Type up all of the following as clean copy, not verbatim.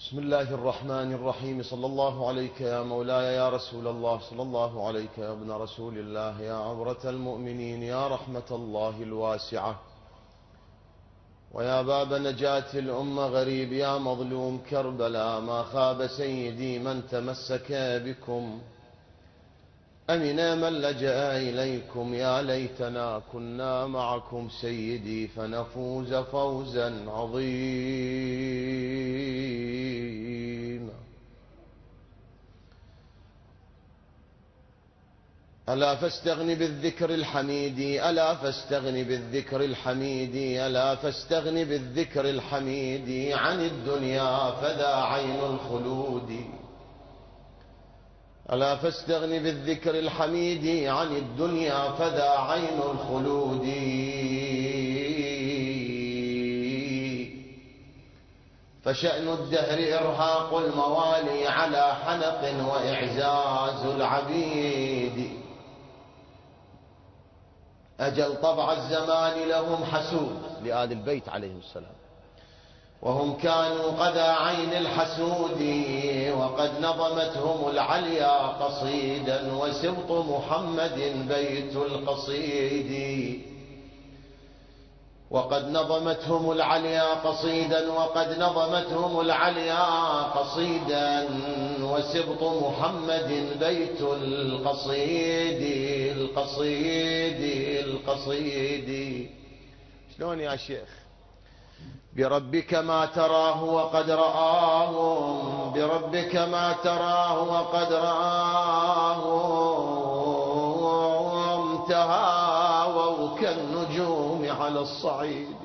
بسم الله الرحمن الرحيم. صلى الله عليك يا مولاي يا رسول الله، صلى الله عليك يا ابن رسول الله، يا عبرة المؤمنين، يا رحمة الله الواسعة، ويا باب نجاة الأمة غريب، يا مظلوم كربلاء. ما خاب سيدي من تمسك بكم، أمن من لجأ إليكم. يا ليتنا كنا معكم سيدي فنفوز فوزا عظيما. ألا فاستغن بالذكر الحميد، ألا فاستغن بالذكر الحميد، ألا فاستغن بالذكر الحميد عن الدنيا فذا عين الخلود. ألا فاستغن بالذكر الحميد عن الدنيا فذا عين الخلود. فشأن الدهر إرهاق الموالي على حنق وإعزاز العبيد. أجل طبع الزمان لهم حسود، لآل البيت عليهم السلام، وهم كانوا قذى عين الحسود. وقد نظمتهم العليا قصيدا وسبط محمد بيت القصيد. وقد نظمتهم العليا قصيدا، وقد نظمتهم العليا قصيدا وسبط محمد بيت القصيد. القصيد القصيد. شلون يا شيخ؟ بربك ما تراه وقد رآهم، بربك ما تراه وقد رآهم، تهاووا كالنجوم على الصعيد.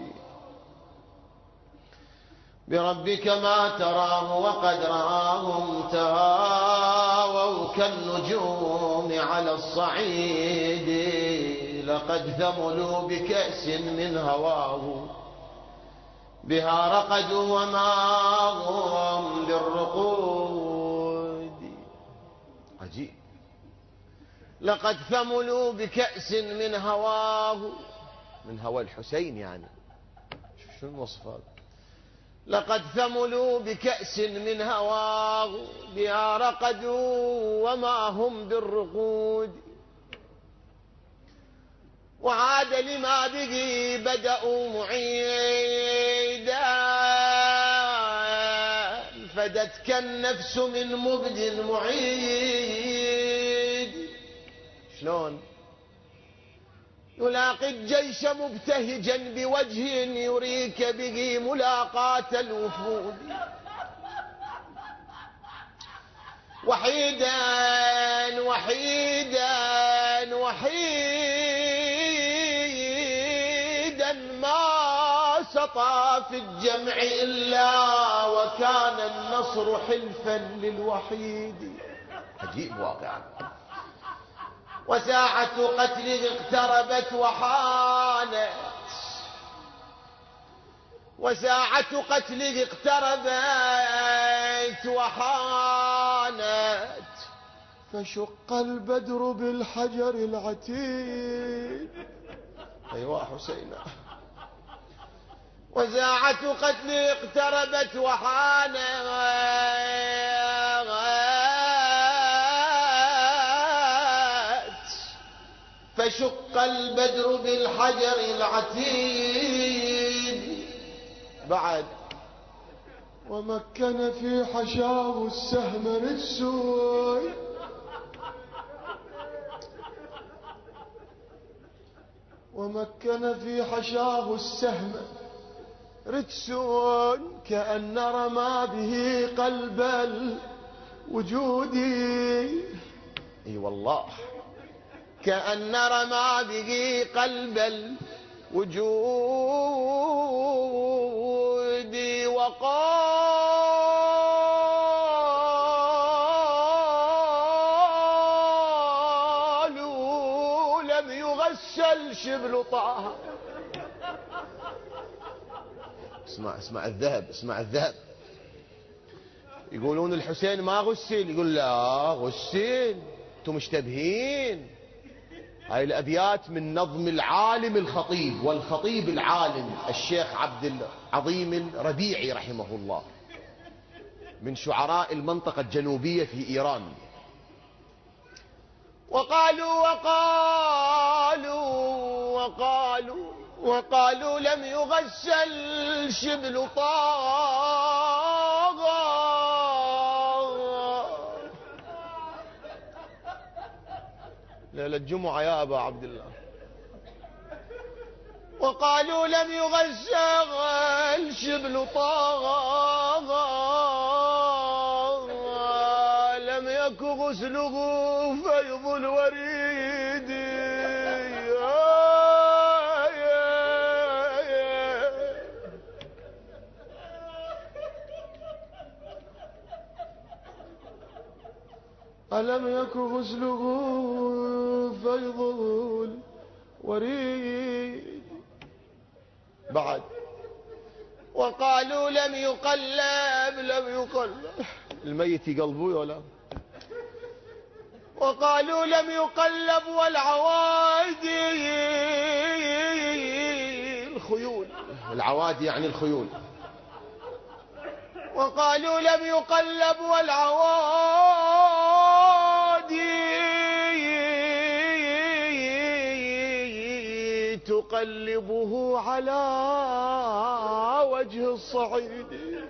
بربك ما تراه وقد رآهم، تهاووا كالنجوم على الصعيد. لقد ثملوا بكأس من هواه، بها رقدوا وما هم بالرقود. عجيب. لقد ثملوا بكأس من هواه، من هوى الحسين يعني. شو الوصف هذا؟ لقد ثملوا بكأس من هواه، بها رقدوا وما هم بالرقود. وعاد لما به بدأوا معيدا، فدتك النفس من مبد معيد. شلون؟ يلاقي الجيش مبتهجا بوجه يريك به ملاقاة الوفود. وحيدا وحيدا وحيدا ما سطى في الجمع إلا وكان النصر حلفا للوحيد. عجيب واقعا. وساعة قتله اقتربت وحانت، وساعة قتله اقتربت وحانت، فشق البدر بالحجر العتيد. أيوة حسين. وساعة قتله اقتربت وحانت، فشق البدر بالحجر العتيد. بعد ومكن في حشاه السهم رجسون، ومكن في حشاه السهم رجسون، كأن رمى به قلب الوجود. اي والله، كأن رمى به قلب الوجود. وقالوا لم يغسل شبل طه. اسمع الذهب، اسمع الذهب. يقولون الحسين ما غسل، يقول لا غسل، انتم مشتبهين. هاي الأبيات من نظم العالم الخطيب، والخطيب العالم الشيخ عبد العظيم الربيعي رحمه الله. من شعراء المنطقة الجنوبية في إيران. وقالوا لم يغسل شبل طه. ليلة الجمعة يا أبا عبد الله. وقالوا لم يغسل شبل طه، لم يك غسله فيض الوريد. ألم يك غسله فيض الوريد. بعد وقالوا لم يقلب الميت يقلبوه ولا. وقالوا لم يقلب والعوادي الخيول. العوادي يعني الخيول. وقالوا لم يقلب والعوادي تقلبه على وجه الصعيد.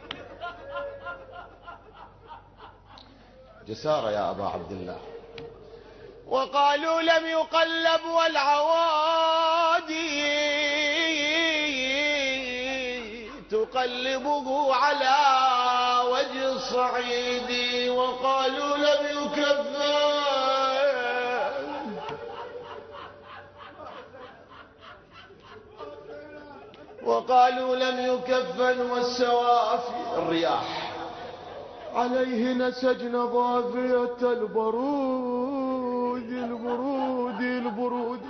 جسارة يا أبا عبد الله. وقالوا لم يقلب والعوادي تقلبه على وجه الصعيد. وقالوا لم يكفن. وقالوا لم يكفن والسوافي الرياح عليه نسجن ضافية البرود البرود البرود.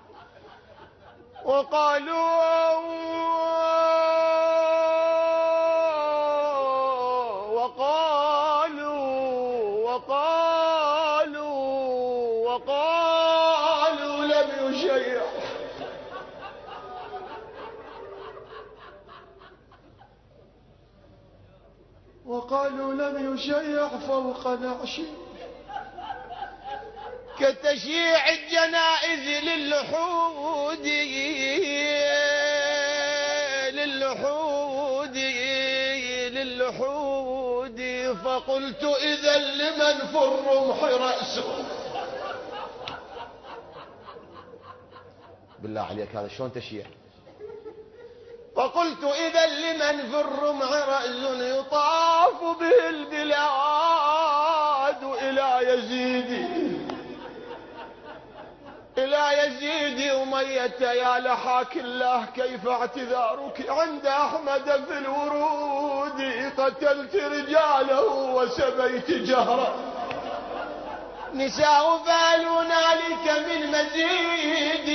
وقالوا لم يشيع. وقالوا لم يشيع فوق نعش كتشييع الجنائز للحود فقلت إذا لمن في الرمح رأسه. بالله عليك هذا شلون تشييع؟ فقلت إذا لمن في الرمح رأس يطاف به البلاد إلى يزيد أمية يا لحاك الله كيف اعتذارك عند أحمد في الورود. قتلت رجاله وسبيت جهرا نساء فالوا نالك من مزيد.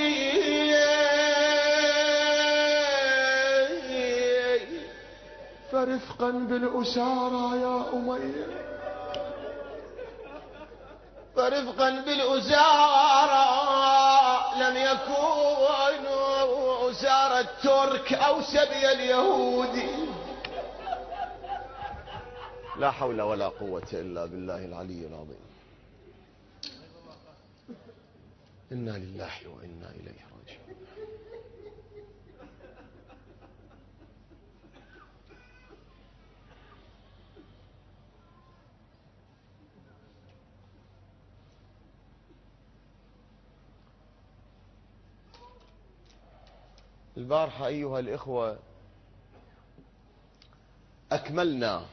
فرفقا بالأسارى يا أمية فرفقا بالأسارى لم يكونوا أسارى الترك أو سبي اليهود. لا حول ولا قوة إلا بالله العلي العظيم. إنا لله وإنا إليه راجعون. البارحة أيها الإخوة أكملنا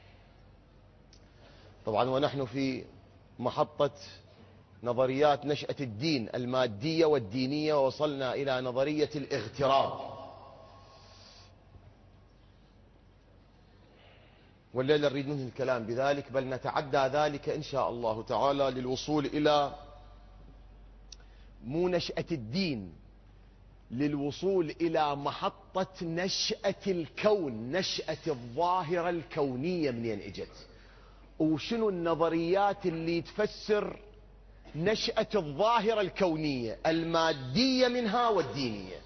طبعا ونحن في محطة نظريات نشأة الدين المادية والدينية، ووصلنا إلى نظرية الاغتراب. والليلة نريد ننهي الكلام بذلك، بل نتعدى ذلك إن شاء الله تعالى للوصول إلى مو نشأة الدين، للوصول إلى محطة نشأة الكون، نشأة الظاهرة الكونية منين اجت، وشنو النظريات اللي تفسر نشأة الظاهرة الكونية المادية منها والدينية.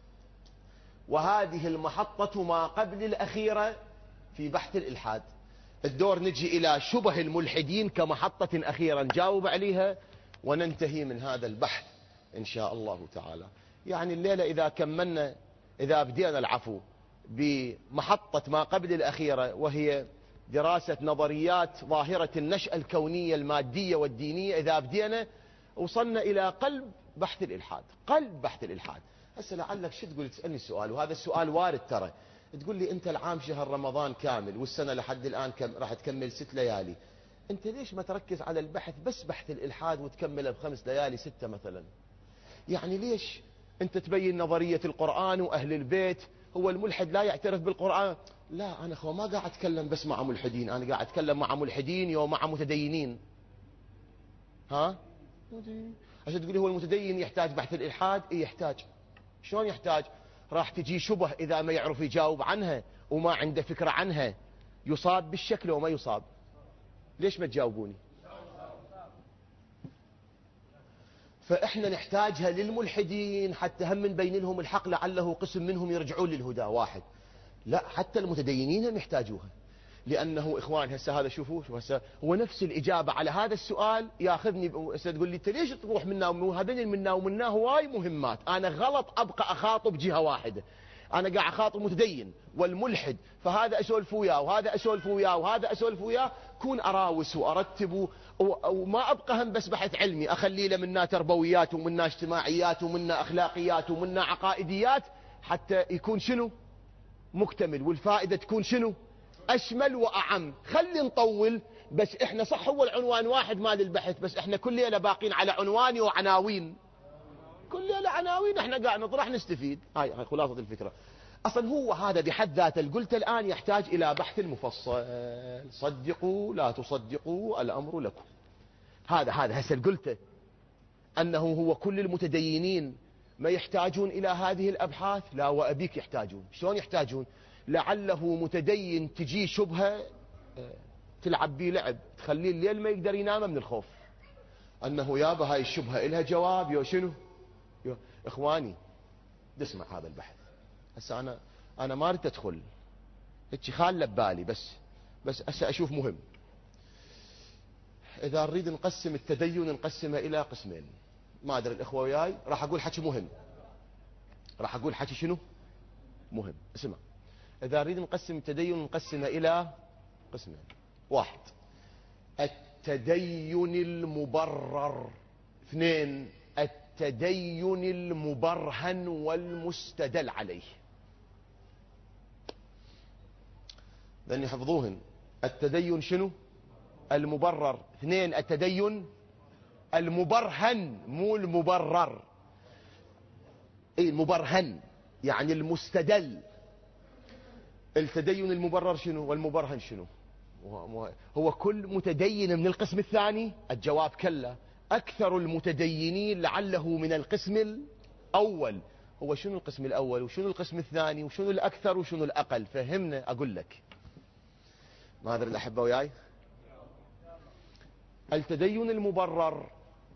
وهذه المحطة ما قبل الأخيرة في بحث الإلحاد، الدور نجي إلى شبه الملحدين كمحطة أخيرة نجاوب عليها وننتهي من هذا البحث إن شاء الله تعالى. يعني الليلة إذا كملنا، إذا بدينا العفو بمحطة ما قبل الأخيرة، وهي دراسة نظريات ظاهرة النشأة الكونية المادية والدينية، إذا بدينا وصلنا إلى قلب بحث الإلحاد. قلب بحث الإلحاد. هسه لعلك شو تقول؟ تسألني سؤال، وهذا السؤال وارد ترى. تقول لي أنت العام شهر رمضان كامل، والسنة لحد الآن راح تكمل 6 ليالي، أنت ليش ما تركز على البحث بس بحث الإلحاد وتكمله ب5 ليالي 6 مثلا؟ يعني ليش أنت تبين نظرية القرآن وأهل البيت؟ هو الملحد لا يعترف بالقرآن؟ لا، أنا ما قاعد أتكلم بس مع ملحدين، أنا قاعد أتكلم مع ملحدين ومع متدينين. ها؟ عشان تقولي هو المتدين يحتاج بحث الإلحاد؟ إيه يحتاج. شلون يحتاج؟ راح تجي شبه إذا ما يعرف يجاوب عنها وما عنده فكرة عنها يصاب بالشكل وما يصاب. ليش ما تجاوبوني؟ فإحنا نحتاجها للملحدين حتى هم نبين لهم الحق، لعله قسم منهم يرجعون للهدى. واحد، لا، حتى المتدينين هم يحتاجوها، لأنه إخوان هسه هذا شوفوا هسه هو نفس الإجابة على هذا السؤال ياخذني. هسه تقول لي أنت ليش تروح منا وهذين منا ومنا هواي مهمات؟ أنا غلط أبقى أخاطب جهة واحدة، أنا قاعد أخاطب المتدين والملحد، فهذا أسولف وياه وهذا أسولف وياه وهذا أسولف وياه، كون أراوس وأرتب وما أبقى هم بس بحث علمي، أخلي له منا تربويات ومنا اجتماعيات ومنا أخلاقيات ومنا عقائديات، حتى يكون شنو؟ مكتمل، والفائدة تكون شنو؟ أشمل وأعم. خلي نطول، بس إحنا صح هو العنوان واحد مال البحث، بس إحنا كل ليلة باقين على عنوان وعناوين، كل ليلة عناوين، إحنا قاعد نطرح نستفيد. هاي خلاصة الفكرة. أصلا هو هذا بحد ذاته قلت الآن يحتاج إلى بحث مفصل. صدقوا لا تصدقوا الأمر لكم. هذا هسه قلته أنه هو كل المتدينين ما يحتاجون إلى هذه الأبحاث؟ لا، وأبيك يحتاجون. شلون يحتاجون؟ لعله متدين تجي شبهة تلعب بيه لعب، تخليه الليل ما يقدر ينام من الخوف أنه يابا هاي الشبهة إلها جواب. يو شنو؟ يو إخواني تسمع هذا البحث هسه أنا ما أريد أدخل هيك خالة ببالي، بس هسه أشوف مهم. إذا نريد نقسم التدين نقسمه إلى قسمين، ما أدري الإخوة وياي، راح أقول حكي مهم، راح أقول حكي شنو؟ مهم. اسمع، إذا نريد نقسم التدين نقسمه إلى قسمين. واحد، التدين المبرر. اثنين، التدين المبرهن والمستدل عليه. لأن يحفظوهن. التدين شنو؟ المبرر. اثنين، التدين المبرهن مو المبرر. اي المبرهن يعني المستدل. التدين المبرر شنو والمبرهن شنو؟ هو كل متدين من القسم الثاني؟ الجواب كلا. أكثر المتدينين لعله من القسم الأول. هو شنو القسم الأول وشنو القسم الثاني وشنو الأكثر وشنو الأقل؟ فهمنا. أقول لك ما أدري الأحبة وياي. التدين المبرر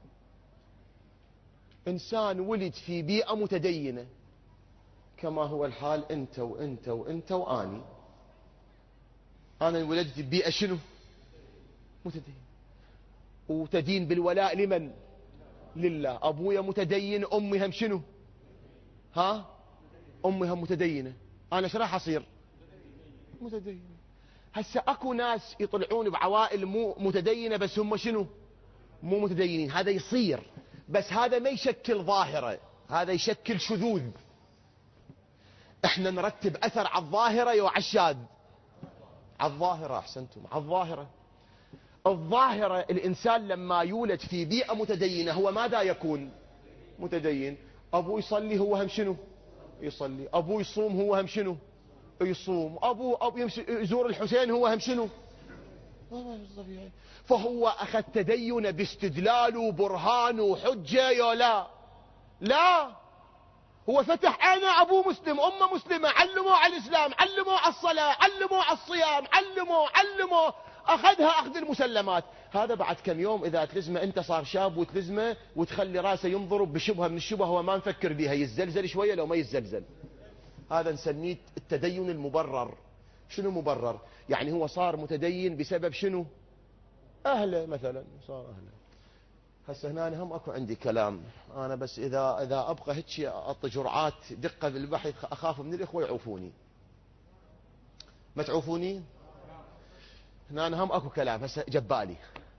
إنسان ولد في بيئة متدينة كما هو الحال أنت وأنت وأنت وأني. أنا ولدت ببيئة شنو؟ متدين، وتدين بالولاء لمن؟ لله. أبويا متدين، أمي هم شنو؟ ها؟ أمي هم متدينة. أنا ايش راح أصير؟ متدين. هسه أكو ناس يطلعون بعوائل مو متدينة بس هم شنو؟ مو متدينين. هذا يصير، بس هذا ما يشكل ظاهرة، هذا يشكل شذوذ. احنا نرتب أثر على الظاهرة وعلى الشاذ. على الظاهرة. أحسنتم. على الظاهرة. الظاهرة الإنسان لما يولد في بيئة متدينة هو ماذا يكون؟ متدين. أبوه يصلي هو هم شنو؟ يصلي. أبوه يصوم هو هم شنو؟ يصوم. أبوه يزور الحسين هو هم شنو؟ فهو أخذ تدين باستدلال وبرهان وحجة يا لا؟ لا، هو فتح عينه. أبوه مسلم، أمه مسلمة، علموا على الإسلام، علموا على الصلاة، علموا على الصيام، علموا أخذها أخذ المسلمات. هذا بعد كم يوم إذا تلزمه أنت صار شاب وتلزمه وتخلي راسه ينضرب بشبهة من الشبه هو ما نفكر بها، يزلزل شوية لو ما يزلزل. هذا نسميه التدين المبرر. شنو مبرر؟ يعني هو صار متدين بسبب شنو؟ أهله مثلا، صار أهله. هسه هنا أنا هم أكو عندي كلام، أنا بس إذا أبقى هيك أعطي جرعات دقة بالبحث أخاف من الإخوة يعوفوني. ما تعوفوني؟ هنا أنا هم أكو كلام هسه جبالي.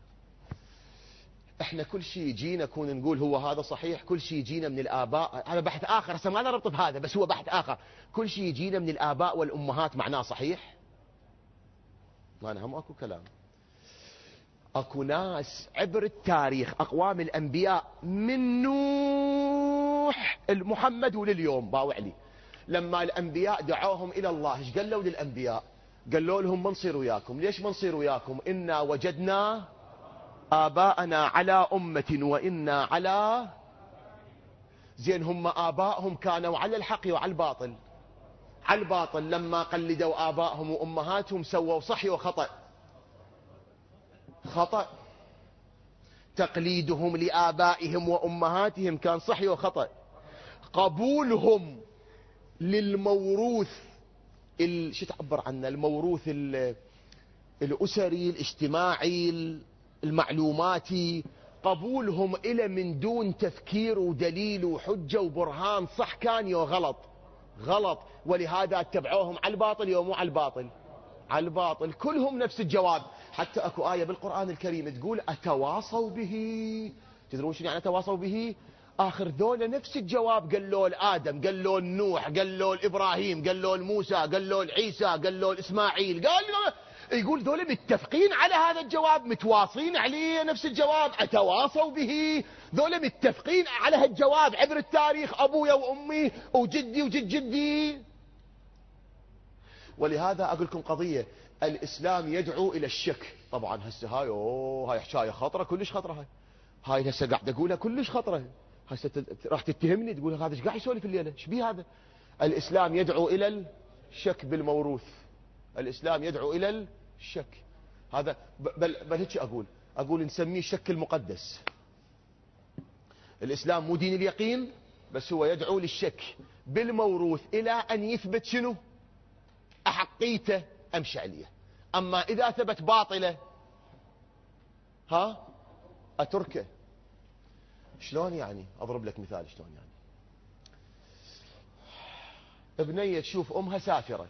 احنا كل شيء يجينا كون نقول هو هذا صحيح، كل شيء يجينا من الآباء. هذا بحث آخر هسه ما له ربط بهذا، بس هو بحث آخر. كل شيء يجينا من الآباء والأمهات معناه صحيح؟ أنا هم أكو كلام. اكو ناس عبر التاريخ اقوام الانبياء من نوح محمد ولليوم باوعلي، لما الانبياء دعوهم الى الله ايش قالوا للانبياء؟ قالوا لهم ما نصير وياكم. ليش ما نصير وياكم؟ انا وجدنا اباءنا على امه وانا على زين. هم ابائهم كانوا على الحق وعلى الباطل. على الباطل لما قلدوا ابائهم وامهاتهم سووا صح وخطأ؟ خطأ. تقليدهم لآبائهم وأمهاتهم كان صحي وخطأ. قبولهم للموروث شو تعبر عنه؟ الموروث الأسري الاجتماعي المعلوماتي، قبولهم إلى من دون تفكير ودليل وحجة وبرهان صح كان يو غلط؟ غلط. ولهذا اتبعوهم على الباطل يو مو على الباطل؟ على الباطل. كلهم نفس الجواب. حتى اكو آية بالقرآن الكريم تقول أتواصوا به. تدرون شنو يعني أتواصوا به؟ آخر ذولا نفس الجواب قالوا لآدم، قالوا لنوح، قالوا لإبراهيم، قالوا لموسى، قالوا لعيسى، قالوا لإسماعيل. يقول ذولا متفقين على هذا الجواب، متواصلين عليه نفس الجواب، أتواصوا به. ذولا متفقين على هالجواب عبر التاريخ، أبويا وأمي وجدي وجد جدي. ولهذا أقول لكم قضية، الإسلام يدعو إلى الشك. طبعا هسه هاي حكاية خطرة، كلش خطرة. هاي هسه قاعد أقولها كلش خطرة. هسه راح تتهمني تقول هذا ايش قاعد يسولف الليلة؟ ايش بيه هذا؟ الإسلام يدعو إلى الشك بالموروث. الإسلام يدعو إلى الشك. هذا بل هيك أقول نسميه الشك المقدس. الإسلام مو دين اليقين، بس هو يدعو للشك بالموروث إلى أن يثبت شنو؟ أحقيته أم شعلية. أما إذا ثبت باطلة أتركه. شلون يعني؟ أضرب لك مثال. شلون يعني؟ ابنية تشوف أمها سافرة.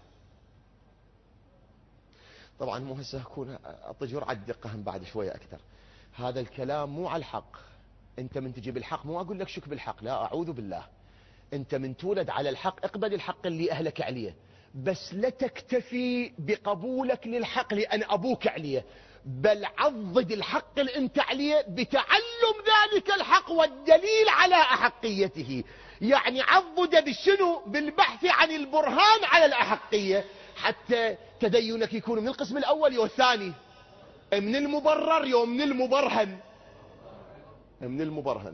طبعا مو هسه أكون أطجر على الدقة هم بعد شوية أكثر. هذا الكلام مو على الحق. أنت من تجيب الحق مو أقول لك شك بالحق، لا أعوذ بالله. أنت من تولد على الحق اقبل الحق اللي أهلك عليه، بس لا تكتفي بقبولك للحق لأن أبوك عليه، بل عضد الحق اللي أنت عليه بتعلم ذلك الحق والدليل على أحقيته. يعني عضد بالشنو؟ بالبحث عن البرهان على الأحقية، حتى تدينك يكون من القسم الأول يو الثاني، من المبرر يو من المبرهن. من المبرهن.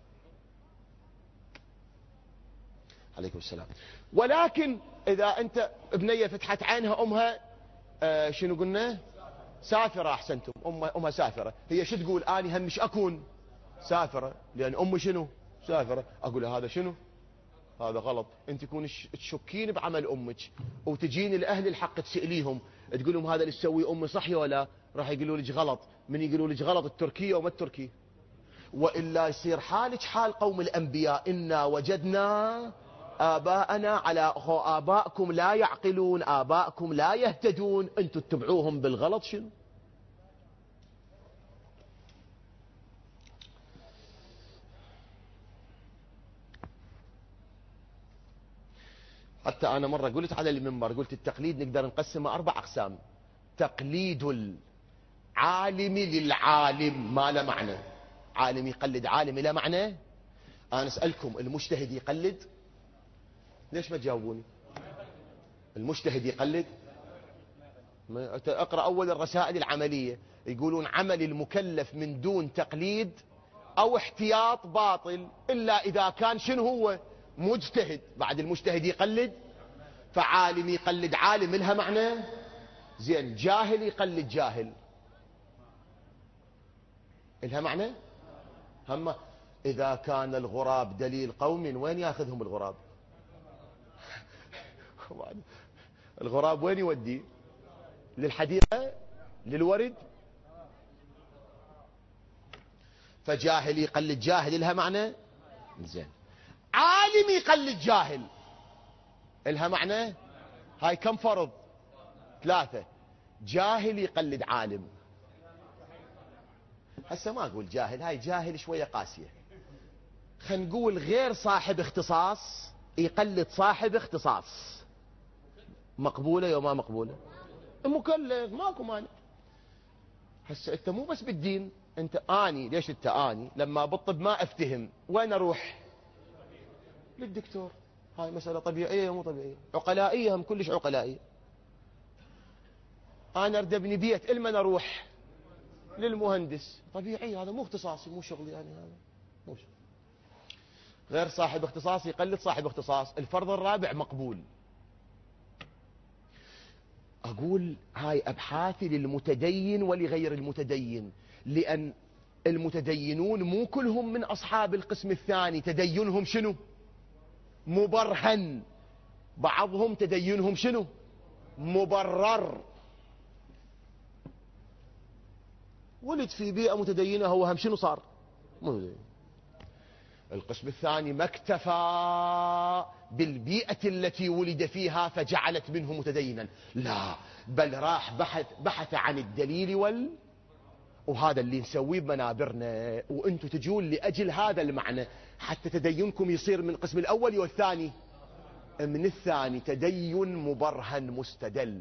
عليكم السلام. ولكن إذا أنت ابنية فتحت عينها أمها شنو قلنا؟ سافرة. أحسنتم. أمها سافرة. هي شو تقول؟ أنا همش أكون سافرة لأن أمي شنو؟ سافرة. أقول لها هذا شنو؟ هذا غلط. أنت تكون تشكين بعمل أمك وتجين الأهل الحق تسأليهم تقول لهم هذا اللي تسوي أمي صحي ولا؟ راح يقولوا لك غلط. من يقولوا لك غلط؟ التركية وما التركي. وإلا يصير حالك حال قوم الأنبياء، إنا وجدنا آباءنا على آبائكم لا يعقلون، آبائكم لا يهتدون، أنتم تتبعوهم بالغلط. شنو؟ حتى أنا مرة قلت على المنبر، قلت التقليد نقدر نقسمه 4 أقسام. تقليد العالم للعالم ما له معنى. عالم يقلد عالم لا معنى. أنا أسألكم، المجتهد يقلد؟ ليش ما تجاوبوني؟ المجتهد يقلد؟ اقرأ أول الرسائل العملية، يقولون عمل المكلف من دون تقليد أو احتياط باطل إلا إذا كان شنو هو؟ مجتهد. بعد المجتهد يقلد، فعالم يقلد عالم لها معنى. زين، جاهل يقلد جاهل لها معنى. هم إذا كان الغراب دليل قوم وين ياخذهم الغراب؟ الغراب وين يودي؟ للحديقة، للورد. فجاهل يقلد جاهل لها معنى زين، عالم يقلد جاهل لها معنى. هاي كم فرض؟ 3. جاهل يقلد عالم. هسه ما اقول جاهل، هاي جاهل شوية قاسية. خلينا نقول غير صاحب اختصاص يقلد صاحب اختصاص، مقبولة يا ما مقبولة؟ مكلف، ماكو مانع. هسه انت مو بس بالدين، انت اني ليش انت اني لما بالطب ما افتهم وين اروح؟ للدكتور. هاي مسألة طبيعية مو طبيعية؟ عقلائية، هم كلش عقلائية. انا اريد ابني بيت، المن اروح؟ للمهندس. طبيعي، هذا مو اختصاصي، مو شغلي يعني، هذا مو شغلي. غير صاحب اختصاص يقلد صاحب اختصاص. الفرض الرابع مقبول. اقول هاي ابحاثي للمتدين ولغير المتدين، لان المتدينون مو كلهم من اصحاب القسم الثاني تدينهم شنو؟ مبرهن. بعضهم تدينهم شنو؟ مبرر. ولد في بيئة متدينة، هو هم شنو صار؟ متدين. القسم الثاني ما اكتفى بالبيئة التي ولد فيها فجعلت منه متدينا، لا، بل راح بحث عن الدليل وهذا اللي نسويه بمنابرنا، وانتم تجون لأجل هذا المعنى حتى تدينكم يصير من القسم الأول والثاني، من الثاني تدين مبرهن مستدل.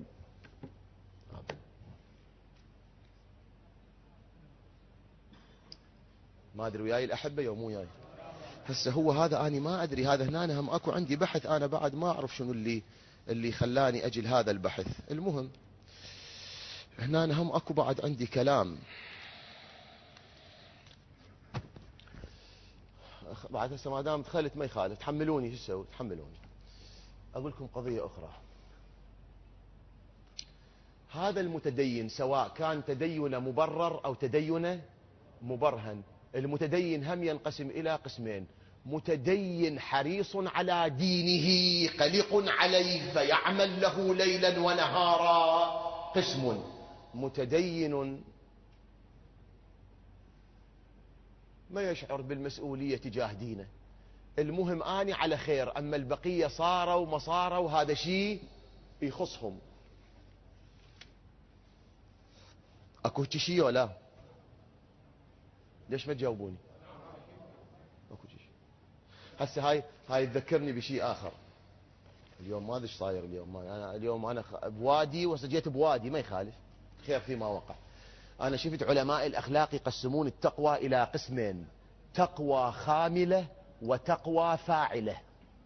ما أدري وياي الأحبة يوم مو وياي. هسه هو هذا أنا ما أدري، هذا هنا هم أكو عندي بحث أنا بعد ما أعرف شنو اللي خلاني أجل هذا البحث. المهم هنا هم أكو بعد عندي كلام بعد. هسه ما دام دخلت ما يخالف، تحملوني شو اسوي، تحملوني. أقول لكم قضية أخرى. هذا المتدين سواء كان تدين مبرر أو تدين مبرهن، المتدين هم ينقسم إلى قسمين: متدين حريص على دينه قلق عليه فيعمل له ليلا ونهارا، قسم متدين ما يشعر بالمسؤولية تجاه دينه، المهم آني على خير، أما البقية صاروا وما صاروا هذا شيء يخصهم. أكو شيء ولا ليش ما تجاوبوني؟ أكو شيء. هسه هاي تذكرني بشيء آخر. اليوم ما ادري ايش صاير اليوم. اليوم انا بوادي وسجيت بوادي، ما يخالف، خير فيما وقع. انا شفت علماء الاخلاق يقسمون التقوى الى قسمين: تقوى خاملة وتقوى فاعلة.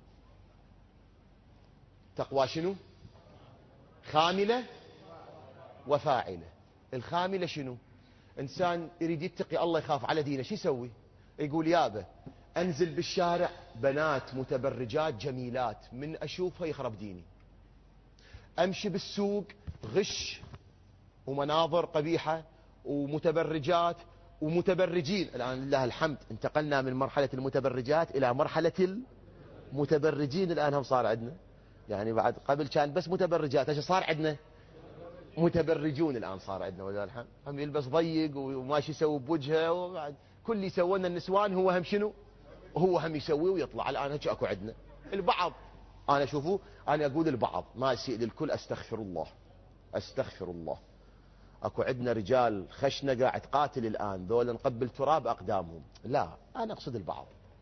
تقوى شنو؟ خاملة وفاعلة. الخاملة شنو؟ انسان يريد يتقي الله يخاف على دينه، شو يسوي؟ يقول يابا انزل بالشارع بنات متبرجات جميلات، من اشوفها يخرب ديني. امشي بالسوق غش ومناظر قبيحة ومتبرجات ومتبرجين. الان لله الحمد انتقلنا من مرحلة المتبرجات الى مرحلة المتبرجين. الان هم صار عندنا، يعني بعد قبل كان بس متبرجات، ايش صار عندنا؟ متبرجون الان صار عندنا ولله الحمد. هم يلبس ضيق وماشي يسوي بوجهه، وبعد كل يسوون النسوان هو هم شنو؟ هو هم يسوي ويطلع. الان هيك اكو عندنا البعض، انا شوفوا انا اقول البعض ما اسيء للكل، استغفر الله استغفر الله. اكو عندنا رجال خشنه قاعد قاتل الان، ذول نقبل تراب اقدامهم، لا انا اقصد البعض.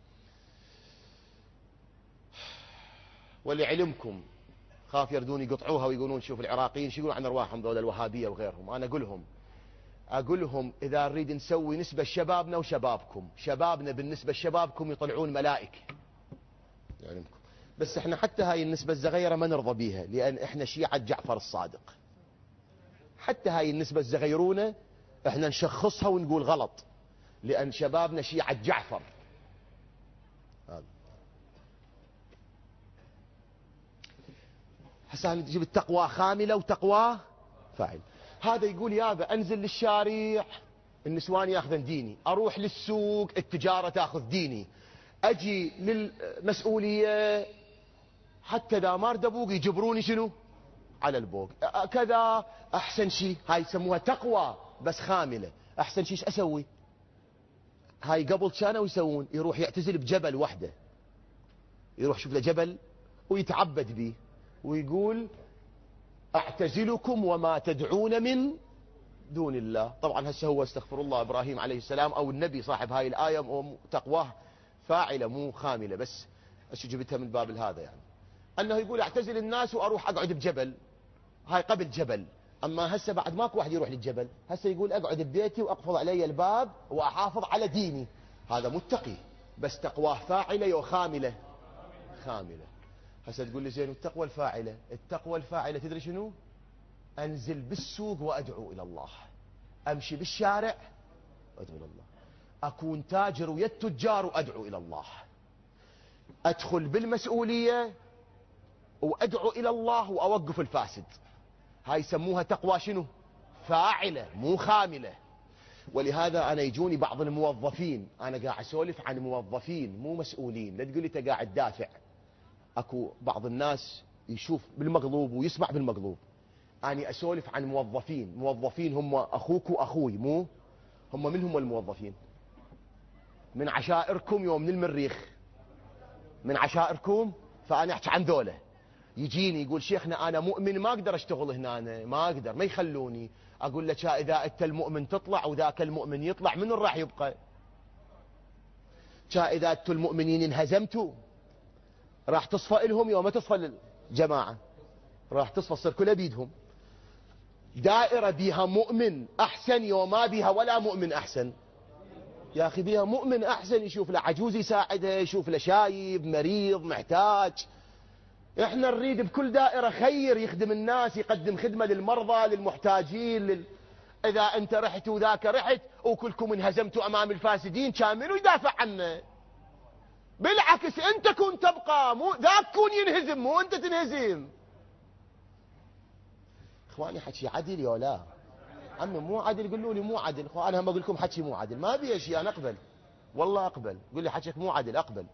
ولعلمكم خاف يردون يقطعوها ويقولون شوف العراقيين شو يقولون عن ارواحهم ذول الوهابيه وغيرهم. انا اقول لهم اذا نريد نسوي نسبه شبابنا وشبابكم، شبابنا بالنسبه لشبابكم يطلعون ملائكه لعلمكم. بس احنا حتى هاي النسبه الصغيره ما نرضى بيها، لان احنا شيعه جعفر الصادق. حتى هاي النسبه الصغيرونه احنا نشخصها ونقول غلط، لان شبابنا شيعه جعفر. هسه نجيب التقوى خاملة وتقوى فاعل. هذا يقول يابا انزل للشارع النسوان ياخذن ديني، اروح للسوق التجارة تاخذ ديني، اجي للمسؤولية حتى اذا ما اريد ابوق يجبروني شنو؟ على البوق كذا. أحسن شيء هاي يسموها تقوى بس خاملة. أحسن شيء ايش أسوي؟ هاي قبل كانوا يسوون يروح يعتزل بجبل وحده، يروح شوف له جبل ويتعبد به ويقول أعتزلكم وما تدعون من دون الله. طبعا هسه هو استغفر الله إبراهيم عليه السلام أو النبي صاحب هاي الآية تقواه فاعلة مو خاملة، بس جبتها من باب هذا يعني أنه يقول أعتزل الناس وأروح أقعد بجبل. هاي قبل جبل، أما هسه بعد ماكو واحد يروح للجبل. هسه يقول أقعد ببيتي وأقفل علي الباب وأحافظ على ديني. هذا متقي بس تقواه فاعلة وخاملة. خاملة. هسه تقول لي زين التقوى الفاعلة، التقوى الفاعلة تدري شنو؟ أنزل بالسوق وأدعو إلى الله، أمشي بالشارع وأدعو إلى الله، أكون تاجر ويا التجار وأدعو إلى الله، أدخل بالمسؤولية وأدعو إلى الله وأوقف الفاسد. هاي يسموها تقوى شنو؟ فاعلة مو خاملة. ولهذا أنا يجوني بعض الموظفين، أنا قاعد أسولف عن موظفين مو مسؤولين، لا تقول لي أنت قاعد دافع. أكو بعض الناس يشوف بالمغلوب ويسمع بالمغلوب. أنا أسولف عن موظفين، موظفين هم أخوك وأخوي، مو هم من هم الموظفين؟ من عشائركم يوم من المريخ، من عشائركم. فأنا أحكي عن ذولا. يجيني يقول شيخنا أنا مؤمن ما أقدر أشتغل هنا، أنا ما أقدر ما يخلوني. أقول له إذا أنت المؤمن تطلع وذاك المؤمن يطلع من راح يبقى؟ إذا أنتم المؤمنين انهزمتوا راح تصفى لهم يوم ما تصفى الجماعة، راح تصفى تصير كلها بيدهم. دائرة بيها مؤمن أحسن يوم ما بيها ولا مؤمن أحسن. يا أخي بيها مؤمن أحسن، يشوف له عجوز يساعدها، يشوف له شايب مريض محتاج. احنا نريد بكل دائرة خير، يخدم الناس، يقدم خدمة للمرضى للمحتاجين إذا أنت رحت وذاك رحت وكلكم انهزمتوا أمام الفاسدين كان منو يدافع عنه؟ بالعكس أنت كن تبقى، مو ذاك كون ينهزم مو أنت تنهزم. إخواني حكي عدل يا لا؟ عمي مو عدل قولوا لي مو عدل. أنا هم أقول لكم حكي مو عدل، ما بي شيء، أنا أقبل والله أقبل. قول لي حكيك مو عدل أقبل،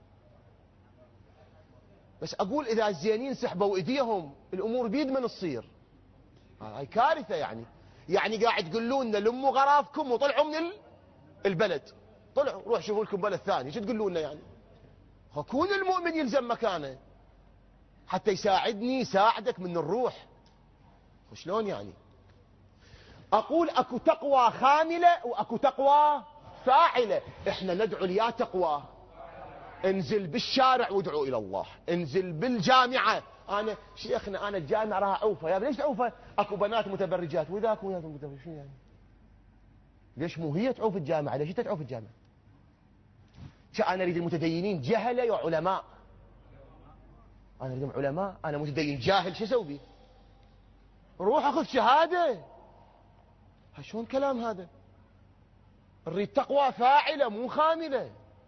بس أقول إذا الزينين سحبوا إيديهم الأمور بيد من تصير. هاي كارثة يعني قاعد تقولون لنا لموا غرافكم وطلعوا من البلد، طلعوا روح شوفوا لكم بلد ثاني. شو تقولون لنا يعني؟ كون المؤمن يلزم مكانه حتى يساعدني يساعدك من الروح. وشلون يعني؟ أقول أكو تقوى خاملة وأكو تقوى فاعلة. إحنا ندعو ليا تقوى. انزل بالشارع وادعو إلى الله، انزل بالجامعة. أنا شيخنا أنا الجامعة راح أعوفها. يا ليش تعوفها؟ أكو بنات متبرجات وذاك بنات متبرجات. شو يعني؟ ليش مو هي تعوف الجامعة؟ ليش أنت تعوف الجامعة؟ أنا أريد المتدينين جهلة وعلماء. أنا أريد علماء. أنا متدين جاهل شو أسوي بيه؟ روح أخذ شهادة. شلون كلام هذا؟ نريد تقوى فاعلة مو خاملة.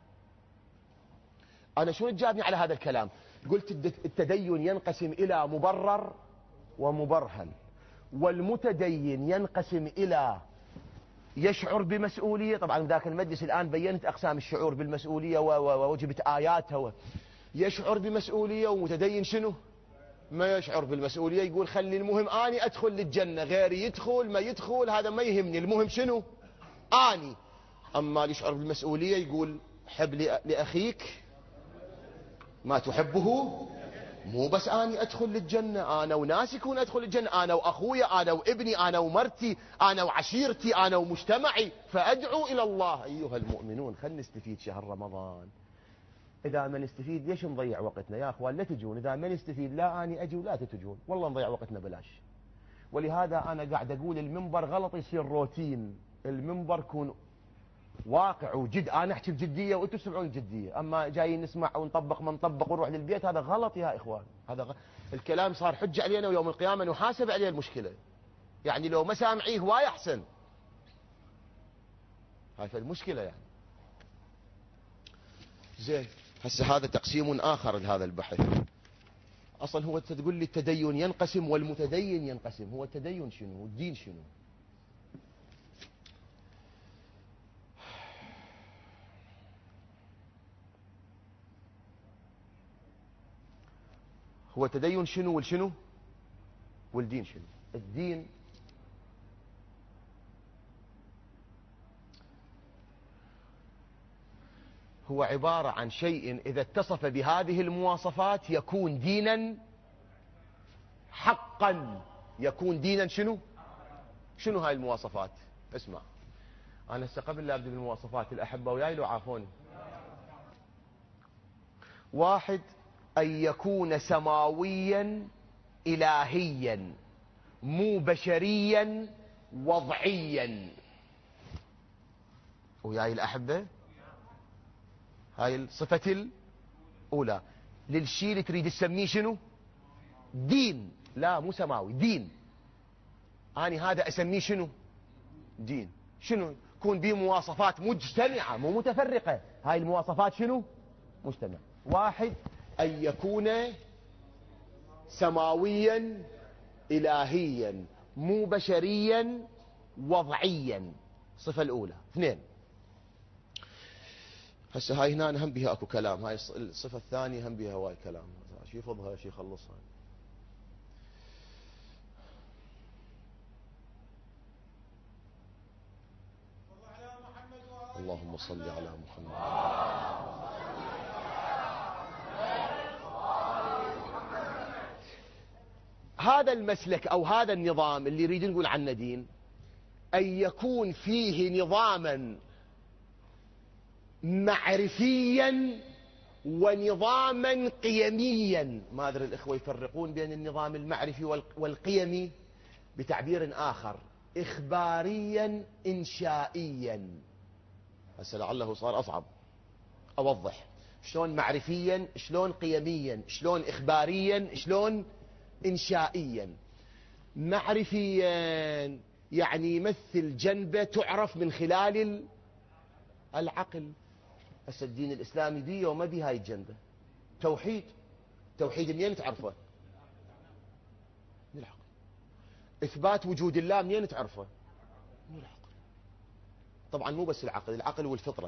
أنا شو تجابني على هذا الكلام؟ قلت التدين ينقسم إلى مبرر ومبرهن، والمتدين ينقسم إلى يشعر بمسؤولية. طبعا ذاك المجلس الآن بينت أقسام الشعور بالمسؤولية ووجبت آياتها. يشعر بمسؤولية ومتدين شنو؟ ما يشعر بالمسؤولية، يقول خلي المهم أني أدخل للجنة، غيري يدخل ما يدخل هذا ما يهمني، المهم شنو؟ أني. أما اللي يشعر بالمسؤولية يقول حب لأخيك ما تحبه. مو بس أني أدخل للجنة، أنا وناس يكون أدخل للجنة، أنا وأخويا، أنا وابني، أنا ومرتي، أنا وعشيرتي، أنا ومجتمعي، فأدعو إلى الله. أيها المؤمنون خلنا نستفيد شهر رمضان. إذا ما نستفيد ليش نضيع وقتنا يا أخوان؟ لا تجون. إذا ما نستفيد لا أني أجي ولا تتجون، والله نضيع وقتنا بلاش. ولهذا أنا قاعد أقول المنبر غلط يصير روتين، المنبر يكون واقع وجد. أنا أحكي بجدية وأنتم تسمعون الجدية، أما جايين نسمع ونطبق ما نطبق ونروح للبيت، هذا غلط يا إخوان. هذا الكلام صار حجة علينا ويوم القيامة نحاسب عليه المشكلة. يعني لو ما سامعيه هواي أحسن. هاي المشكلة يعني. زين هسه هذا تقسيم آخر لهذا البحث. أصلا هو تقول لي التدين ينقسم والمتدين ينقسم. هو التدين شنو والدين شنو؟ هو التدين شنو والشنو؟ والدين شنو؟ الدين هو عبارة عن شيء إذا اتصف بهذه المواصفات يكون دينا حقا. يكون دينا شنو؟ شنو هاي المواصفات؟ اسمع، أنا هسه قبل لا أبدأ بالمواصفات الأحبة وياي لو عافوني. واحد، أن يكون سماويا إلهيا مو بشريا وضعيا. وياي الأحبة، هاي الصفة الأولى للشيء اللي تريد تسميه شنو؟ دين. لا مو سماوي، دين. أنا هذا أسميه شنو؟ دين. شنو؟ يكون به مواصفات مجتمعة مو متفرقة. هاي المواصفات شنو؟ مجتمع. واحد، أن يكون سماويا إلهيا مو بشريا وضعيا. الصفة الأولى. اثنين، هسه هاي هنا هم بها اكو كلام. هاي الصفة الثانية هم بها هواي كلام. شي يفضها شي يخلصها. اللهم صل على محمد. هذا المسلك او هذا النظام اللي يريد نقول عنه دين، ان يكون فيه نظاما معرفيا ونظاما قيميا. ما أدري الإخوة يفرقون بين النظام المعرفي والقيمي بتعبير آخر، إخباريا إنشائيا. هسه لعله صار أصعب أوضح شلون معرفيا، شلون قيميا، شلون إخباريا، شلون إنشائيا. معرفيا يعني يمثل جنبة تعرف من خلال العقل. هسه الدين الإسلامي بيه وما بيه هاي الجنبة. توحيد منين تعرفه؟ من العقل. إثبات وجود الله منين تعرفه؟ من العقل. طبعا مو بس العقل والفطرة.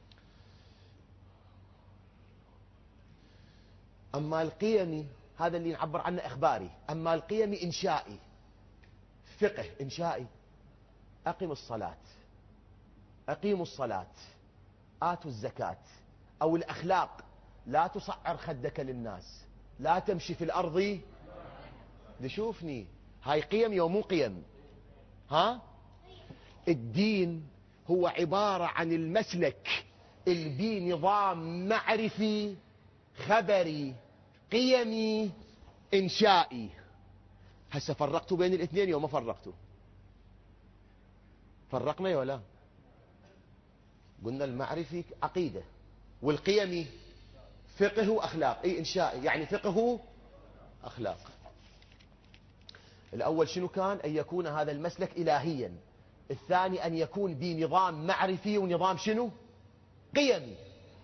أما القيمي هذا اللي نعبر عنه إخباري. أما القيمي إنشائي، فقه إنشائي. أقم الصلاة، أقيموا الصلاة، آتوا الزكاة. أو الأخلاق، لا تصعر خدك للناس، لا تمشي في الأرض لشوفني. هاي قيم يوم مو قيم؟ ها؟ الدين هو عبارة عن المسلك اللي بيه نظام معرفي خبري قيمي إنشائي. هسه فرقتوا بين الاثنين يوم ما فرقتوا؟ فرقنا يا ولا؟ قلنا المعرفي عقيدة والقيمي فقه وأخلاق. أي إنشائي يعني فقه أخلاق. الأول شنو كان؟ أن يكون هذا المسلك إلهيا. الثاني أن يكون بنظام معرفي ونظام شنو؟ قيمي.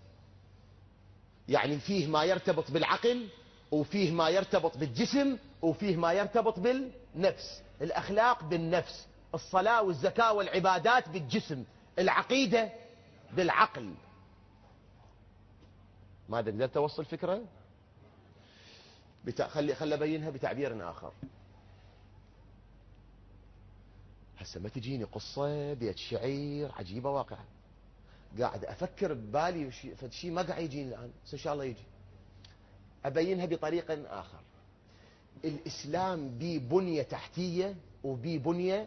يعني فيه ما يرتبط بالعقل، وفيه ما يرتبط بالجسم، وفيه ما يرتبط بالنفس. الأخلاق بالنفس، الصلاة والزكاة والعبادات بالجسم، العقيدة بالعقل. ما قدرت توصل فكرة؟ خلي أبينها بتعبير آخر. هسه ما تجيني قصة بيت شعير عجيبة واقعة، قاعد أفكر ببالي فشي ما قاعد يجيني الآن، بس إن شاء الله يجي. أبينها بطريقة آخر. الإسلام ببنية تحتية وببنية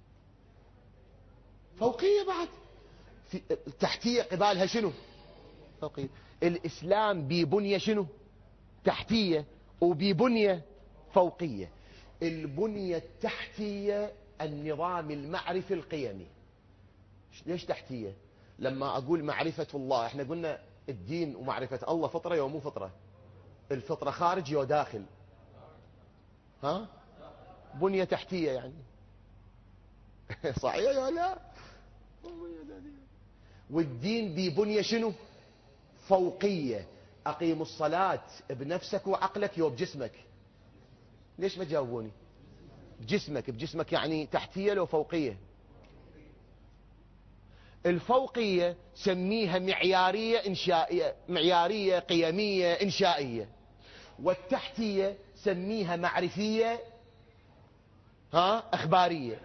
فوقية بعد. التحتية قبالها شنو؟ فوقية. الإسلام ببنية شنو؟ تحتية وببنية فوقية. البنية التحتية النظام المعرفي القيمي. ليش تحتية؟ لما أقول معرفة الله، احنا قلنا الدين ومعرفة الله فطرة يو مو فطرة؟ الفطرة خارج يو داخل؟ ها؟ بنية تحتية يعني. صحيح يا لا؟ والدين ببنية شنو؟ فوقية. أقيم الصلاة بنفسك وعقلك يو بجسمك. ليش ما تجاوبوني؟ بجسمك يعني تحتية لو فوقية؟ الفوقية سميها معيارية إنشائية، معيارية قيمية إنشائية. والتحتية سميها معرفية أخبارية.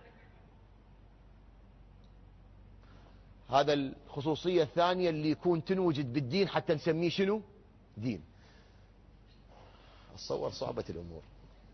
هذا الخصوصية الثانية اللي يكون تنوجد بالدين حتى نسميه شنو؟ دين. أتصور صعبة الأمور.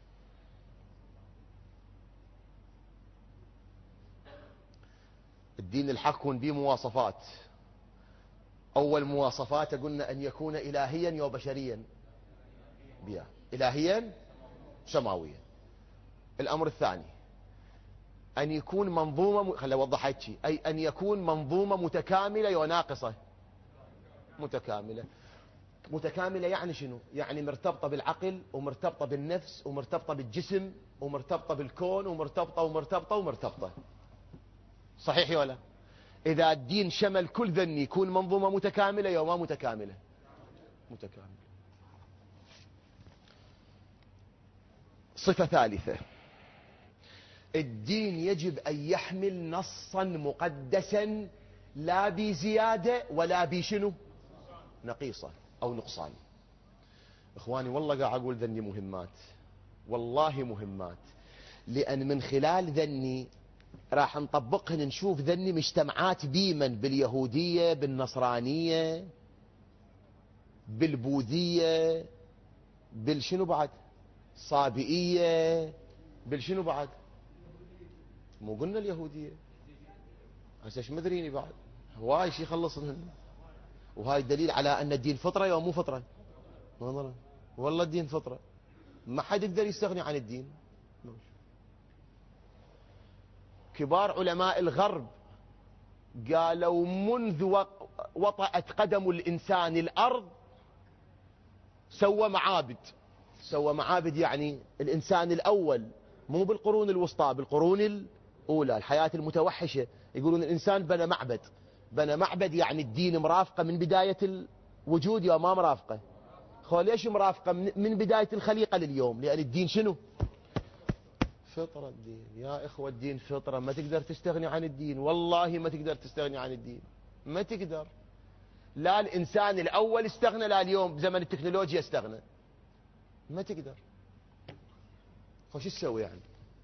الدين الحق يكون به مواصفات. أول مواصفات قلنا أن يكون إلهيا وبشريا بها. إلهيا سماويا. الأمر الثاني أن يكون منظومة، خلي أوضح شيء، أي أن يكون منظومة متكاملة وناقصة. متكاملة. متكاملة يعني شنو؟ يعني مرتبطة بالعقل ومرتبطة بالنفس ومرتبطة بالجسم ومرتبطة بالكون ومرتبطة. صحيح ولا؟ إذا الدين شمل كل ذني يكون منظومة متكاملة يا ما متكاملة؟ متكاملة. صفة ثالثة، الدين يجب أن يحمل نصا مقدسا لا بزيادة ولا بشنو؟ نقيصة أو نقصان. إخواني والله قاعد أقول ذني مهمات، والله مهمات، لأن من خلال ذني راح نطبقهن نشوف ذني مجتمعات بيمن، باليهودية، بالنصرانية، بالبوذية، بالشنو بعد؟ صابئية، بالشنو بعد؟ مو قلنا اليهودية؟ هسه ايش مدريني بعد؟ هواي شي يخلصنهن. وهاي دليل على أن الدين فطرة يا مو فطرة؟ والله الدين فطرة، ما حد يقدر يستغني عن الدين. كبار علماء الغرب قالوا منذ وطأت قدم الإنسان الأرض سوى معابد. يعني الإنسان الأول مو بالقرون الوسطى، بالقرون الأولى، الحياة المتوحشة، يقولون الإنسان بنى معبد. يعني الدين مرافقة من بداية الوجود يا ما مرافقة؟ ليش مرافقة من بداية الخليقة لليوم؟ لأن الدين شنو؟ فطرة. الدين يا إخوة الدين فطرة، ما تقدر تستغني عن الدين، والله ما تقدر تستغني عن الدين، ما تقدر. لا الإنسان الأول استغنى، لا اليوم بزمن التكنولوجيا استغنى، ما تقدر. شو تسوي يعني؟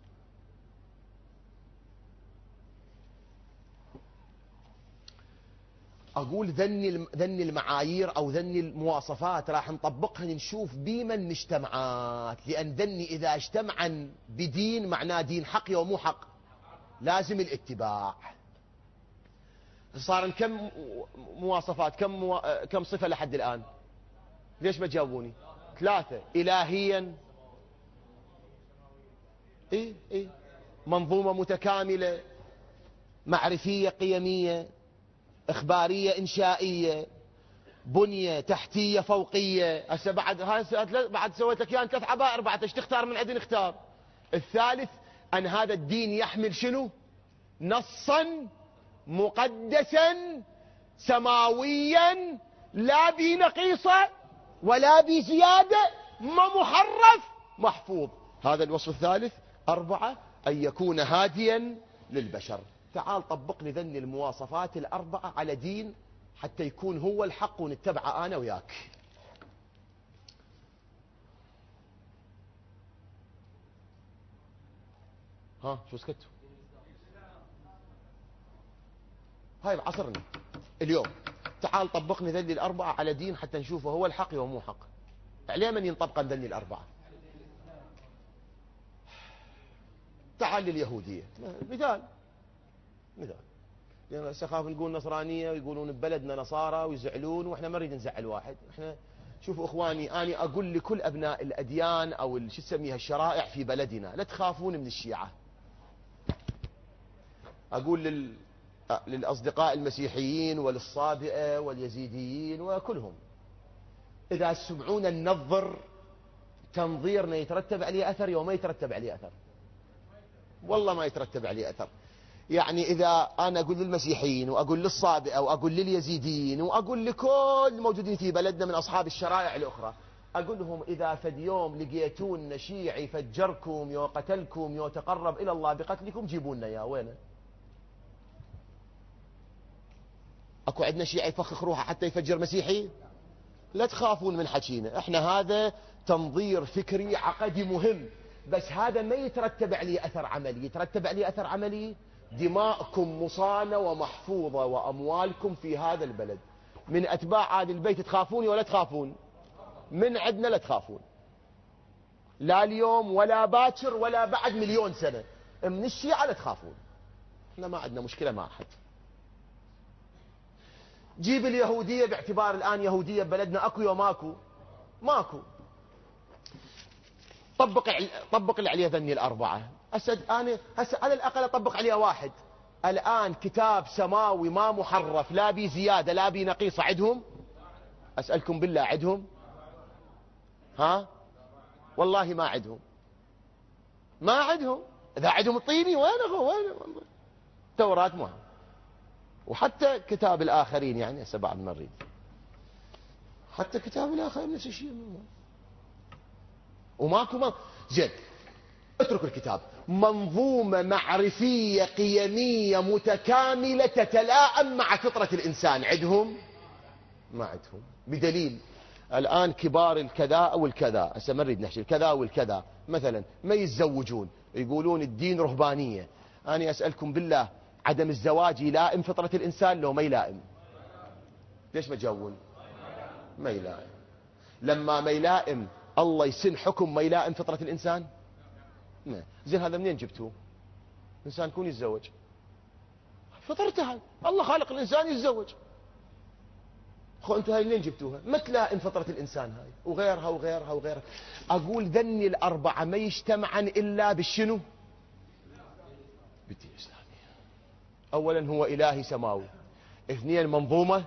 أقول ذني المعايير أو ذني المواصفات راح نطبقها نشوف بيمن مجتمعات، لأن ذني إذا اجتمعا بدين معناه دين حق ومو حق، لازم الاتباع. صار كم مواصفات، كم صفة لحد الآن؟ ليش ما تجاوبوني؟ 3. إلهيا، إيه منظومة متكاملة، معرفية قيمية، إخبارية إنشائية، بنية تحتية فوقية. هسه بعد سويت لك اياها 3 عبائر، بعد ايش تختار من عندي نختار. الثالث أن هذا الدين يحمل شنو؟ نصا مقدسا سماويا لا بنقيصة ولا بزيادة، ما محرف محفوظ. هذا الوصف الثالث. 4 أن يكون هاديا للبشر. تعال طبق لي ذني المواصفات 4 على دين حتى يكون هو الحق ونتبعه أنا وياك. شو سكتوا؟ هاي بعصرنا اليوم. تعال طبقني ذني 4 على دين حتى نشوفه هو الحق ومو حق. عليه من ينطبق ذني 4؟ تعال لليهودية مثال. لأن سخاف نقول نصرانية ويقولون ببلدنا نصارى ويزعلون، وإحنا ما نريد نزعل واحد. إحنا شوفوا إخواني، أنا أقول لكل أبناء الأديان أو شو تسميها الشرائع في بلدنا، لا تخافون من الشيعة. أقول للأصدقاء المسيحيين وللصابئة واليزيديين وكلهم، إذا سمعون النظر تنظيرنا يترتب عليه أثر يوم ما يترتب عليه أثر، والله ما يترتب عليه أثر. يعني إذا أنا أقول للمسيحيين وأقول للصابئة وأقول لليزيديين وأقول لكل الموجودين في بلدنا من أصحاب الشرائع الأخرى، أقول لهم إذا فد يوم لقيتون شيعي فجركم يو قتلكم يو تقرب إلى الله بقتلكم جيبونا يا وينه. أكو عندنا شيعي يفخخ روحه حتى يفجر مسيحي؟ لا تخافون من حكينا، إحنا هذا تنظير فكري عقدي مهم. بس هذا ما يترتب عليه أثر عملي. يترتب عليه أثر عملي دماءكم مصانة ومحفوظة وأموالكم في هذا البلد. من أتباع آل البيت تخافون ولا تخافون؟ من عندنا لا تخافون، لا اليوم ولا باكر ولا بعد 1,000,000 سنة. من الشيعة لا تخافون، احنا ما عندنا مشكلة مع أحد. جيب اليهودية باعتبار الآن يهودية ببلدنا أكو وماكو؟ ماكو. طبق اللي عليه ذني الأربعة. أنا هسه على الأقل أطبق عليها واحد. الآن كتاب سماوي ما محرف، لا بي زيادة لا بي نقيصة، عدهم؟ أسألكم بالله عدهم؟ ها؟ والله ما عدهم، ما عدهم. إذا عدهم الطيني وين التوراة مهم، وحتى كتاب الآخرين يعني هسه بعد ما نريد حتى كتاب الآخرين نفس الشيء. وماكو زين، اترك الكتاب. منظومة معرفية قيمية متكاملة تتلائم مع فطرة الإنسان، عدهم؟ ما عدهم. بدليل الآن كبار الكذا أو الكذا، هسه ما نريد نحكي الكذا والكذا، مثلا ما يتزوجون، يقولون الدين رهبانية. أنا أسألكم بالله، عدم الزواج يلائم فطرة الإنسان لو ما يلائم؟ ليش ما تجاوبون؟ ما يلائم. لما ما يلائم الله يسن حكم ما يلائم فطرة الإنسان؟ ما. زين هذا منين جبتوه؟ الإنسان يكون يتزوج، فطرته هاي، الله خالق الإنسان يتزوج. خو أنتوا هاي منين جبتوها؟ ما تلائم فطرة الإنسان هاي، وغيرها وغيرها وغيرها. أقول ذني الأربعة ما يجتمعن إلا بالشنو؟ بالدين الإسلامي. أولا هو إلهي سماوي، اثنين منظومة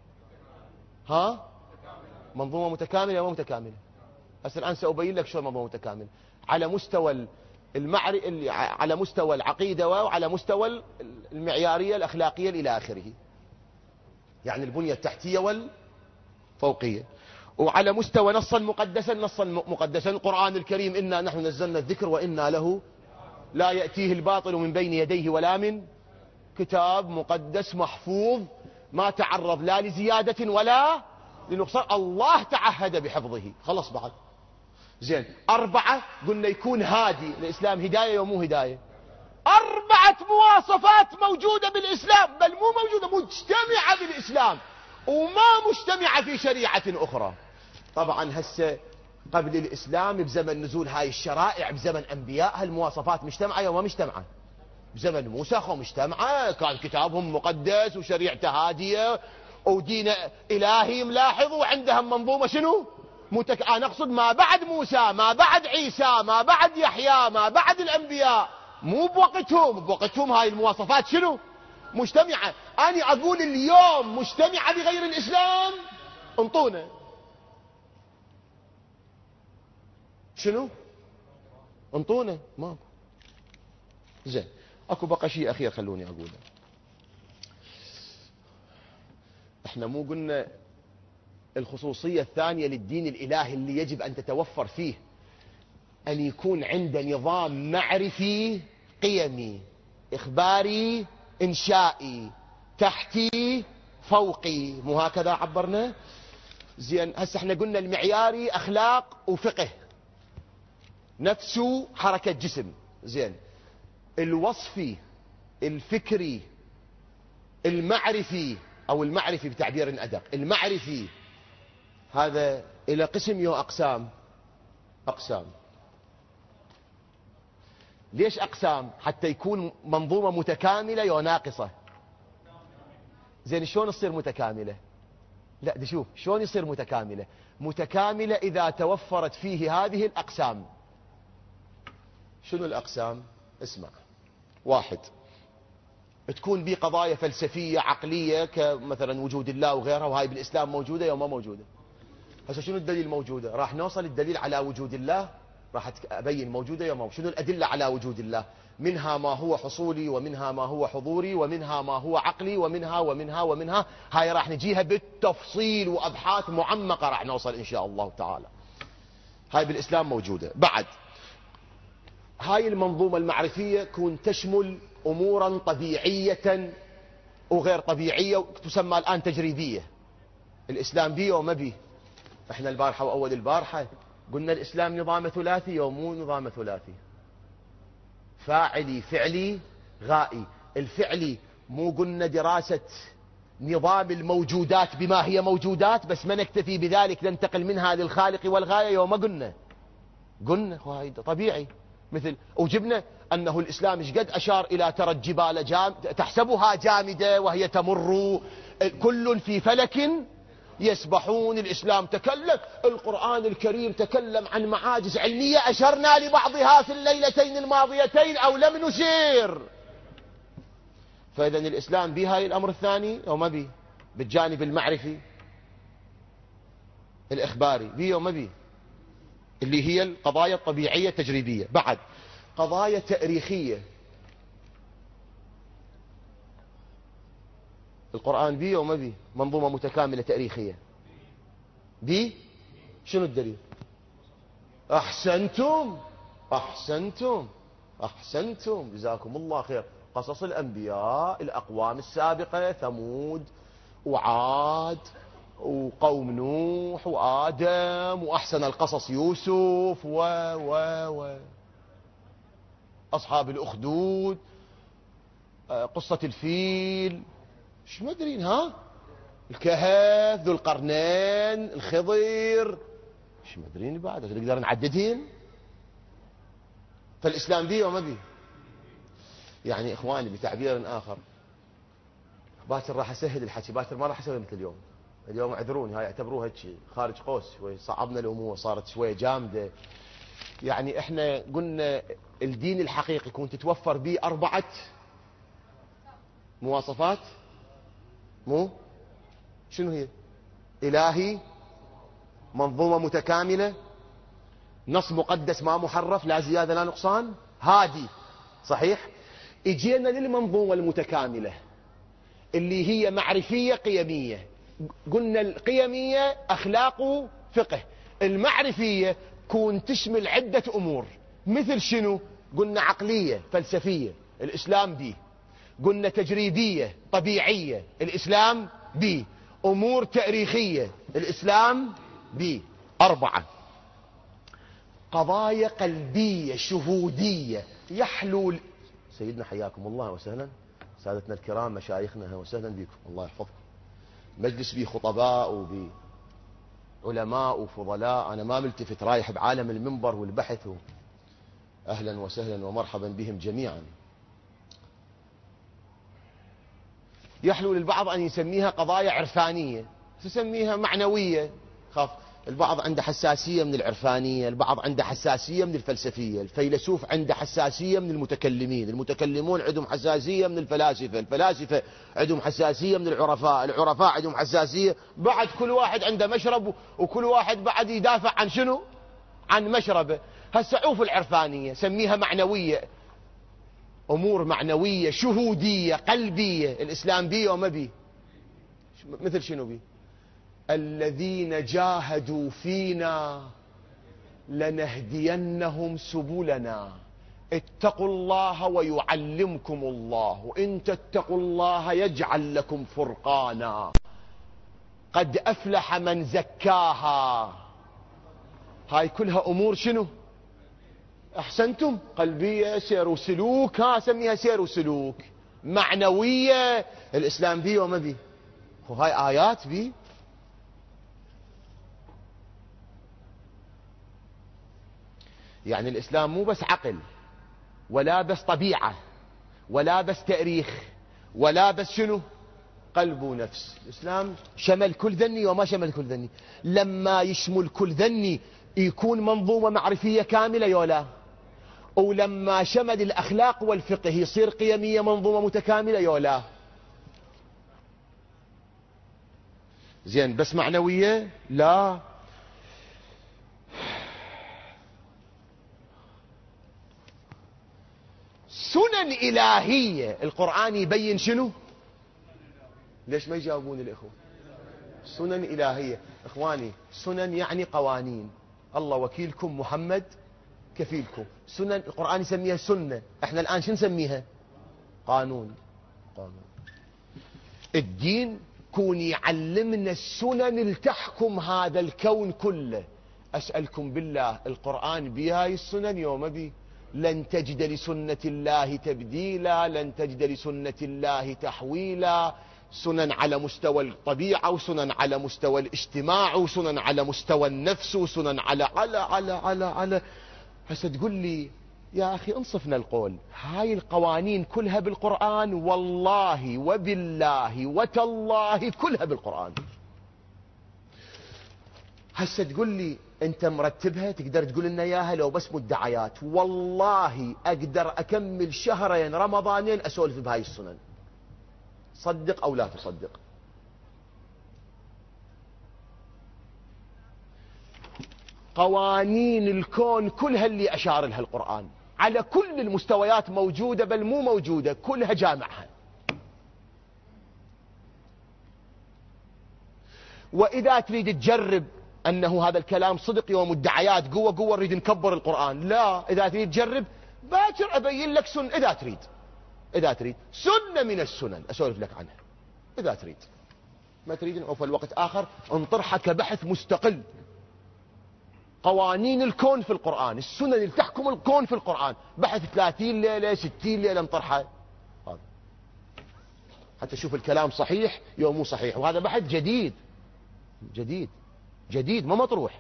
منظومة متكاملة وما متكاملة. هسه الآن سأبين لك شو منظومة متكاملة على مستوى على مستوى العقيدة وعلى مستوى المعيارية الأخلاقية إلى آخره، يعني البنية التحتية والفوقية، وعلى مستوى نصا مقدسا القرآن الكريم: إنا نحن نزلنا الذكر وإنا له لا يأتيه الباطل من بين يديه ولا من، كتاب مقدس محفوظ ما تعرض لا لزيادة ولا لنقصان، الله تعهد بحفظه. خلص بعد. زين، أربعة قلنا يكون هادي. الإسلام هداية ومو هداية؟ 4 مواصفات موجودة بالإسلام، بل مو موجودة، مجتمعة بالإسلام وما مجتمعة في شريعة أخرى. طبعا هسه قبل الإسلام بزمن نزول هاي الشرائع بزمن أنبياء هالمواصفات مجتمعة وما مجتمعة؟ بزمن موسى مجتمعة، كان كتابهم مقدس وشريعته هادية ودين إلهي ملاحظ، وعندهم منظومة شنو؟ أنا أقصد ما بعد موسى، ما بعد عيسى، ما بعد يحيى، ما بعد الأنبياء، مو بوقتهم هاي المواصفات شنو؟ مجتمعة. أنا أقول اليوم مجتمعة بغير الإسلام، انطونا شنو؟ انطونا ماكو. زين، اكو بقى شيء اخير خلوني اقوله. احنا مو قلنا الخصوصية الثانية للدين الالهي اللي يجب ان تتوفر فيه ان يكون عنده نظام معرفي قيمي اخباري انشائي تحتي فوقي، مو هكذا عبرنا؟ زين، هسه احنا قلنا المعياري اخلاق وفقه، نفسه حركة جسم. زين، الوصفي الفكري المعرفي او المعرفي بتعبير ادق، المعرفي هذا الى قسم يو اقسام. ليش اقسام؟ حتى يكون منظومة متكاملة يو ناقصة. زين، شلون تصير متكاملة؟ لا دي شوف شلون يصير متكاملة اذا توفرت فيه هذه الاقسام. شنو الاقسام؟ اسمع، 1 تكون بي قضايا فلسفية عقلية كمثلا وجود الله وغيرها، وهاي بالإسلام موجودة يوم ما موجودة. هسه شنو الدليل موجودة؟ راح نوصل الدليل على وجود الله، راح أبين موجودة يوم ما. شنو الأدلة على وجود الله؟ منها ما هو حصولي ومنها ما هو حضوري ومنها ما هو عقلي ومنها هاي راح نجيها بالتفصيل وأبحاث معمقة راح نوصل إن شاء الله تعالى. هاي بالإسلام موجودة. بعد هاي المنظومة المعرفية كون تشمل أمورا طبيعية وغير طبيعية، تسمى الآن تجريبية. الإسلام بيه وما بيه. احنا البارحة وأول البارحة قلنا الإسلام نظام ثلاثي ومو نظام ثلاثي، فاعلي فعلي غائي. الفعلي مو قلنا دراسة نظام الموجودات بما هي موجودات بس، ما نكتفي بذلك، ننتقل منها للخالق والغاية. يوم ما قلنا هذا طبيعي، مثل وجبنا أنه الإسلام إيش قد أشار إلى ترى الجبال تحسبها جامدة وهي تمر كل في فلك يسبحون. الإسلام تكلم، القرآن الكريم تكلم عن معاجز علمية أشرنا لبعضها في الليلتين الماضيتين أو لم نشير. فإذا الإسلام بهاي الأمر الثاني أو ما بي، بالجانب المعرفي الإخباري بي أو ما بي، اللي هي القضايا الطبيعية التجريبية. بعد قضايا تاريخية، القرآن بي أو ما بي منظومة متكاملة تاريخية بي. شنو الدليل؟ أحسنتم أحسنتم أحسنتم، جزاكم الله خير. قصص الأنبياء، الأقوام السابقة، ثمود وعاد وقوم نوح وآدم، وأحسن القصص يوسف و أصحاب الأخدود، قصة الفيل، مش مدرين ها، الكهف، ذو القرنين، الخضر، مش مدرين بعد نقدر نعددهم. فالإسلام بيه وما بيه. يعني إخواني بتعبير آخر، باكر راح أسهل الحكي، باكر ما راح أسوي مثل اليوم. اليوم اعذروني، هاي اعتبروها هيك خارج قوس شوي، صعبنا الأمور، صارت شوية جامدة. يعني احنا قلنا الدين الحقيقي كنت تتوفر به 4 مواصفات، مو شنو هي؟ إلهي، منظومة متكاملة، نص مقدس ما محرف، لا زيادة لا نقصان، هادي. صحيح. اجينا للمنظومة المتكاملة اللي هي معرفية قيمية. قلنا القيمية أخلاق وفقه، المعرفية كون تشمل عدة أمور. مثل شنو؟ قلنا عقلية فلسفية، الإسلام بي. قلنا تجريبية طبيعية، الإسلام بي. أمور تاريخية، الإسلام بي. 4 قضايا قلبية شهودية يحلو. سيدنا حياكم الله وسهلا، سادتنا الكرام مشايخنا وسهلا بكم، الله يحفظكم. مجلس بي خطباء وبعلماء وفضلاء، أنا ما ملتفت، رايح بعالم المنبر والبحث. أهلا وسهلا ومرحبا بهم جميعا. يحلو للبعض أن يسميها قضايا عرفانية، تسميها معنوية. خاف البعض عنده حساسية من العرفانية، البعض عنده حساسية من الفلسفية، الفيلسوف عنده حساسية من المتكلمين، المتكلمون عندهم حساسية من الفلاسفة، الفلاسفة عندهم حساسية من العرفاء، العرفاء عندهم حساسية. بعد كل واحد عنده مشرب، وكل واحد بعد يدافع عن شنو؟ عن مشربه. هسه عوف العرفانية سميها معنوية، أمور معنوية شهودية قلبية. الإسلام بيه وما بيه؟ مثل شنو بيه؟ الذين جاهدوا فينا لنهدينهم سبلنا، اتقوا الله ويعلمكم الله، وإن تتقوا الله يجعل لكم فرقانا، قد أفلح من زكاها. هاي كلها أمور شنو؟ أحسنتم، قلبية، سير وسلوك، سميها سير وسلوك. معنوية، الإسلام بيه وما بيه؟ وهاي آيات بيه. يعني الإسلام مو بس عقل، ولا بس طبيعة، ولا بس تاريخ، ولا بس شنو؟ قلب ونفس. الإسلام شمل كل ذني وما شمل كل ذني. لما يشمل كل ذني يكون منظومة معرفية كاملة يولا، ولما شمل الأخلاق والفقه يصير قيمية منظومة متكاملة يولا. زين بس معنوية لا. سنن إلهية، القرآن يبين شنو؟ ليش ما يجاوبون الإخوة؟ سنن إلهية. إخواني سنن يعني قوانين، الله وكيلكم محمد كفيلكم. سنن القرآن يسميها سنة، احنا الآن شو نسميها؟ قانون. الدين كون يعلمنا السنن اللي تحكم هذا الكون كله. أسألكم بالله القرآن بهاي السنن يوم بي؟ لن تجد لسنة الله تبديلا، لن تجد لسنة الله تحويلا. سنن على مستوى الطبيعة، وسنن على مستوى الاجتماع، وسنن على مستوى النفس، وسنن على هسه تقول لي يا أخي انصفنا القول، هاي القوانين كلها بالقرآن، والله وبالله وتالله كلها بالقرآن. هسه تقول لي انت مرتبها، تقدر تقول لنا اياها لو بس مدعيات، والله اقدر اكمل شهرين رمضانين اسولف بهاي السنن، صدق او لا تصدق. قوانين الكون كلها اللي اشار لها القرآن على كل المستويات موجودة، بل مو موجودة كلها جامعها. واذا تريد تجرب أنه هذا الكلام صدق يوم الدعايات قوة نريد نكبر القرآن، لا، إذا تريد تجرب باكر أبين لك سنة، إذا تريد سنة من السنن أسولف لك عنها، إذا تريد. ما تريد نعوف الوقت آخر نطرحها كبحث مستقل. قوانين الكون في القرآن، السنن اللي تحكم الكون في القرآن، بحث 30 ليلة 60 ليلة نطرحها حتى شوف الكلام صحيح يوم مو صحيح. وهذا بحث جديد ما مطروح.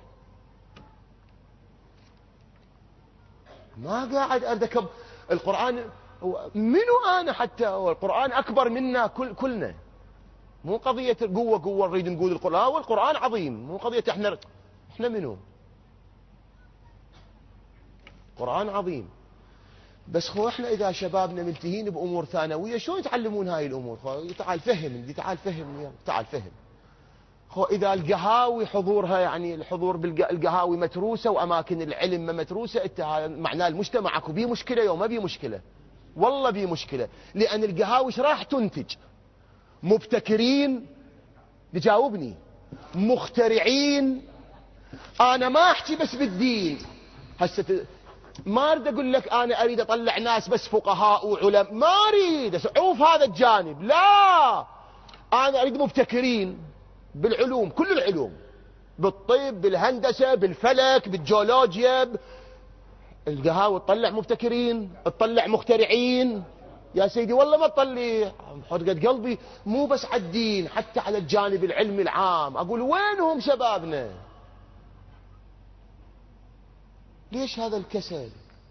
ما قاعد أركب القرآن منو أنا حتى، القرآن أكبر منا كلنا. مو قضية قوة نريد نقول القرآن، والقرآن عظيم، مو قضية احنا منو. قرآن عظيم، بس احنا إذا شبابنا ملتهين بأمور ثانوية شلون يتعلمون هاي الأمور؟ تعال فهم، تعال فهم. إذا القهاوي حضورها، يعني الحضور بالقهاوي متروسة وأماكن العلم ما متروسة، معناه المجتمع اكو بيه مشكلة يوم ما بيه مشكلة، والله بيه مشكلة. لأن القهاوي ايش راح تنتج؟ مبتكرين، تجاوبني، مخترعين. أنا ما أحكي بس بالدين، هسه ما أريد أقول لك أنا أريد أطلع ناس بس فقهاء وعلماء، ما أريد أعوف هذا الجانب، لا، أنا أريد مبتكرين بالعلوم، كل العلوم، بالطب، بالهندسة، بالفلك، بالجيولوجيا. القهاوي تطلع مبتكرين، تطلع مخترعين. يا سيدي والله ما تطلع، حرقة قلبي مو بس على الدين، حتى على الجانب العلمي العام. أقول وينهم شبابنا؟ ليش هذا الكسل؟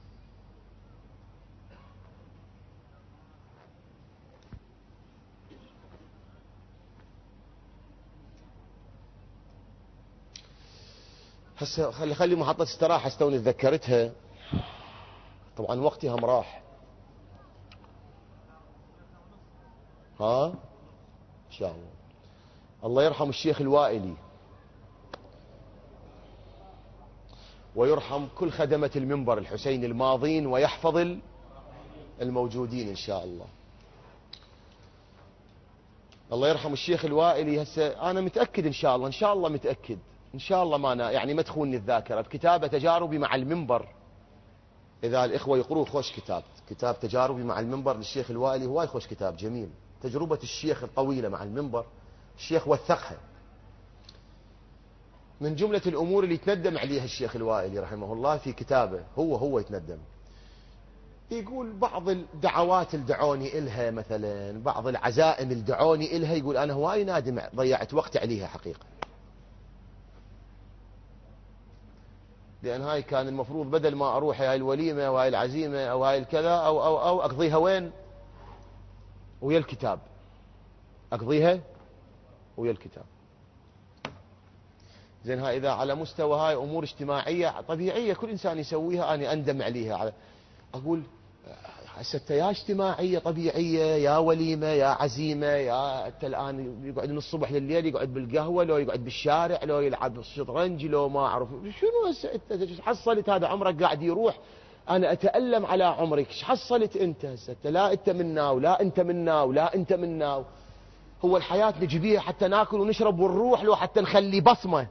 هسه خلي محطة استراحة استوني تذكرتها، طبعا وقتي هم راح. إن شاء الله. الله يرحم الشيخ الوائلي ويرحم كل خدمة المنبر الحسين الماضين، ويحفظ الموجودين إن شاء الله. الله يرحم الشيخ الوائلي. هسه أنا متأكد إن شاء الله متأكد إن شاء الله، ما أنا يعني ما تخونني الذاكرة، بكتابة تجاربي مع المنبر. إذا الإخوة يقروا خوش كتاب تجاربي مع المنبر للشيخ الوائلي، هواي خوش كتاب جميل. تجربة الشيخ الطويلة مع المنبر، الشيخ وثقها. من جملة الأمور اللي يتندم عليها الشيخ الوائلي رحمه الله في كتابه، هو يتندم، يقول بعض الدعوات اللي دعوني إلها، مثلا بعض العزائم اللي دعوني إلها، يقول أنا هواي نادم ضيعت وقت عليها حقيقة. لأن هاي كان المفروض بدل ما أروح هاي الوليمة وهاي العزيمة أو هاي الكذا أو أقضيها وين؟ ويا الكتاب، أقضيها ويا الكتاب. زين، هاي إذا على مستوى هاي أمور اجتماعية طبيعية كل إنسان يسويها، أنا أندم عليها. أقول هسه يا اجتماعية طبيعية، يا وليمة، يا عزيمة، يا أنت الآن يقعد من الصبح لليل، يقعد بالقهوة، لو يقعد بالشارع، لو يلعب الشطرنج، لو ما أعرف شنو. هسه أنت حصلت هذا عمرك قاعد يروح، أنا أتألم على عمرك، ايش حصلت أنت هسه؟ لا أنت منا ولا أنت منا ولا أنت منا. هو الحياة نجيبيها حتى ناكل ونشرب ونروح، لو حتى نخلي بصمة.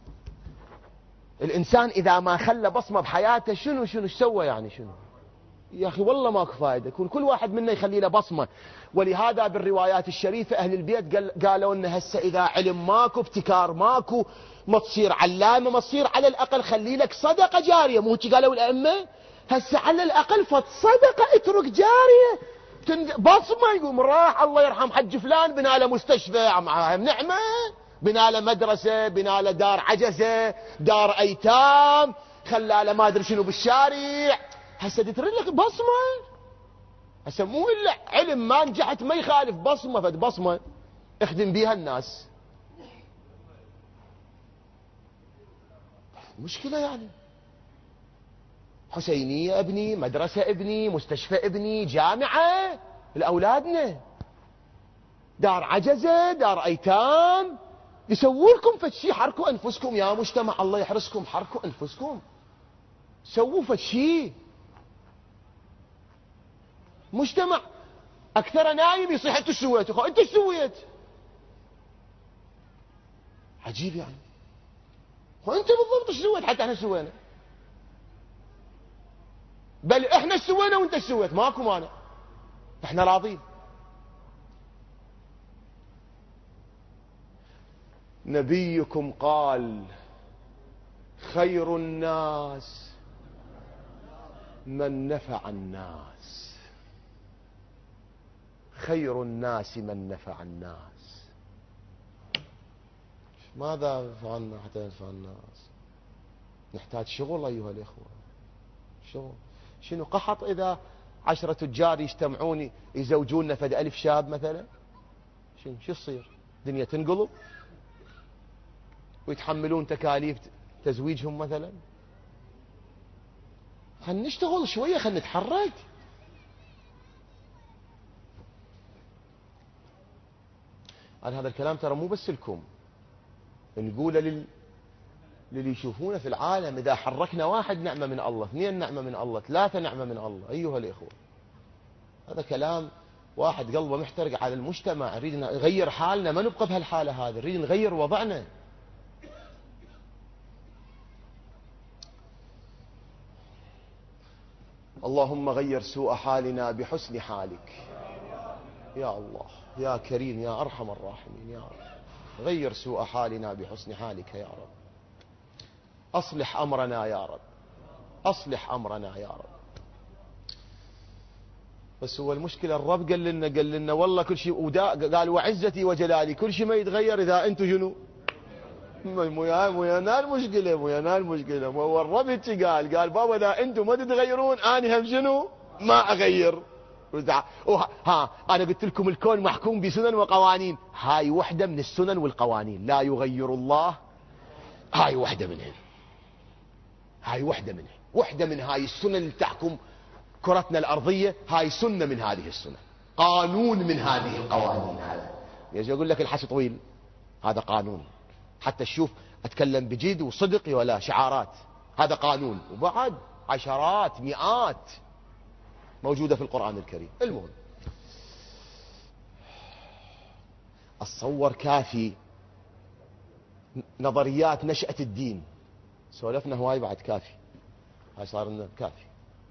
الإنسان إذا ما خلى بصمة بحياته شنو سوى؟ يعني شنو يا أخي والله ماكو فائدة، يكون كل واحد منا يخلي له بصمة. ولهذا بالروايات الشريفة أهل البيت قالوا أن هسه إذا علم ماكو، ابتكار ماكو، ما تصير علامة، ما تصير على الأقل خلي لك صدقة جارية. مو هيك قالوا الأئمة؟ هسه على الأقل فت صدقة اترك جارية، بصمة. يقوم راح الله يرحم حج فلان بنى له مستشفى، نعمة، بنى له مدرسة، بنى له دار عجزة، دار أيتام، خلى له ما أدري شنو بالشارع. هسه ترد لك بصمة. هسه مو إلا علم ما نجحت ما يخالف، بصمة، فد بصمة اخدم بيها الناس. مشكلة يعني. حسينية ابني، مدرسة ابني، مستشفى ابني، جامعة لأولادنا، دار عجزة، دار أيتام. يسووا لكم فشي، حركوا أنفسكم يا مجتمع، الله يحرسكم، حركوا أنفسكم، سووا فشي. مجتمع أكثر نايم يصيح أنتوا سويت، أنتوا سويت. عجيب يعني. وأنت بالضبط سويت، حتى احنا سوينا، بل احنا سوينا وانت سويت، ماكو مانع، احنا راضين. نبيكم قال خير الناس من نفع الناس، خير الناس من نفع الناس. ماذا فعلنا حتى ينفع الناس؟ نحتاج شغل أيها الإخوة، شغل. شنو قحط إذا 10 تجار يجتمعون يزوجون فد 1000 شاب مثلا؟ شو يصير؟ دنيا تنقلب ويتحملون تكاليف تزويجهم مثلا؟ خلنا نشتغل شوية، خلنا نتحرك. أنا هذا الكلام ترى مو بس لكم، نقوله للي يشوفونه في العالم. إذا حركنا واحد نعمة من الله، 2 نعمة من الله، 3 نعمة من الله أيها الإخوة. هذا كلام واحد قلبه محترق على المجتمع. نريد نغير حالنا، ما نبقى بهالحالة هذه، نريد نغير وضعنا. اللهم غير سوء حالنا بحسن حالك يا الله يا كريم يا أرحم الراحمين يا رب. غير سوء حالنا بحسن حالك يا رب. أصلح أمرنا يا رب، أصلح أمرنا يا رب. بس هو المشكلة الرب قال لنا والله كل شيء، قال وعزتي وجلالي كل شيء ما يتغير إذا أنتم شنو؟ مو يانا المشكلة، مو يانا المشكلة. هو الرب هيك قال بابا إذا أنتم ما تتغيرون أنا هم شنو؟ ما أغير. ها أنا قلت لكم الكون محكوم بسنن وقوانين، هاي وحدة من السنن والقوانين لا يغير الله. هاي وحدة منهن، هاي وحدة منهن، وحدة من هاي السنن اللي تحكم كرتنا الأرضية. هاي سنة من هذه السنن، قانون من هذه القوانين. هذا يجي أقول لك الحكي طويل، هذا قانون، حتى تشوف أتكلم بجد وصدق ولا شعارات. هذا قانون، وبعد عشرات مئات موجودة في القرآن الكريم. المهم أتصور كافي نظريات نشأة الدين، سولفنا هواي بعد كافي، هاي صار لنا كافي.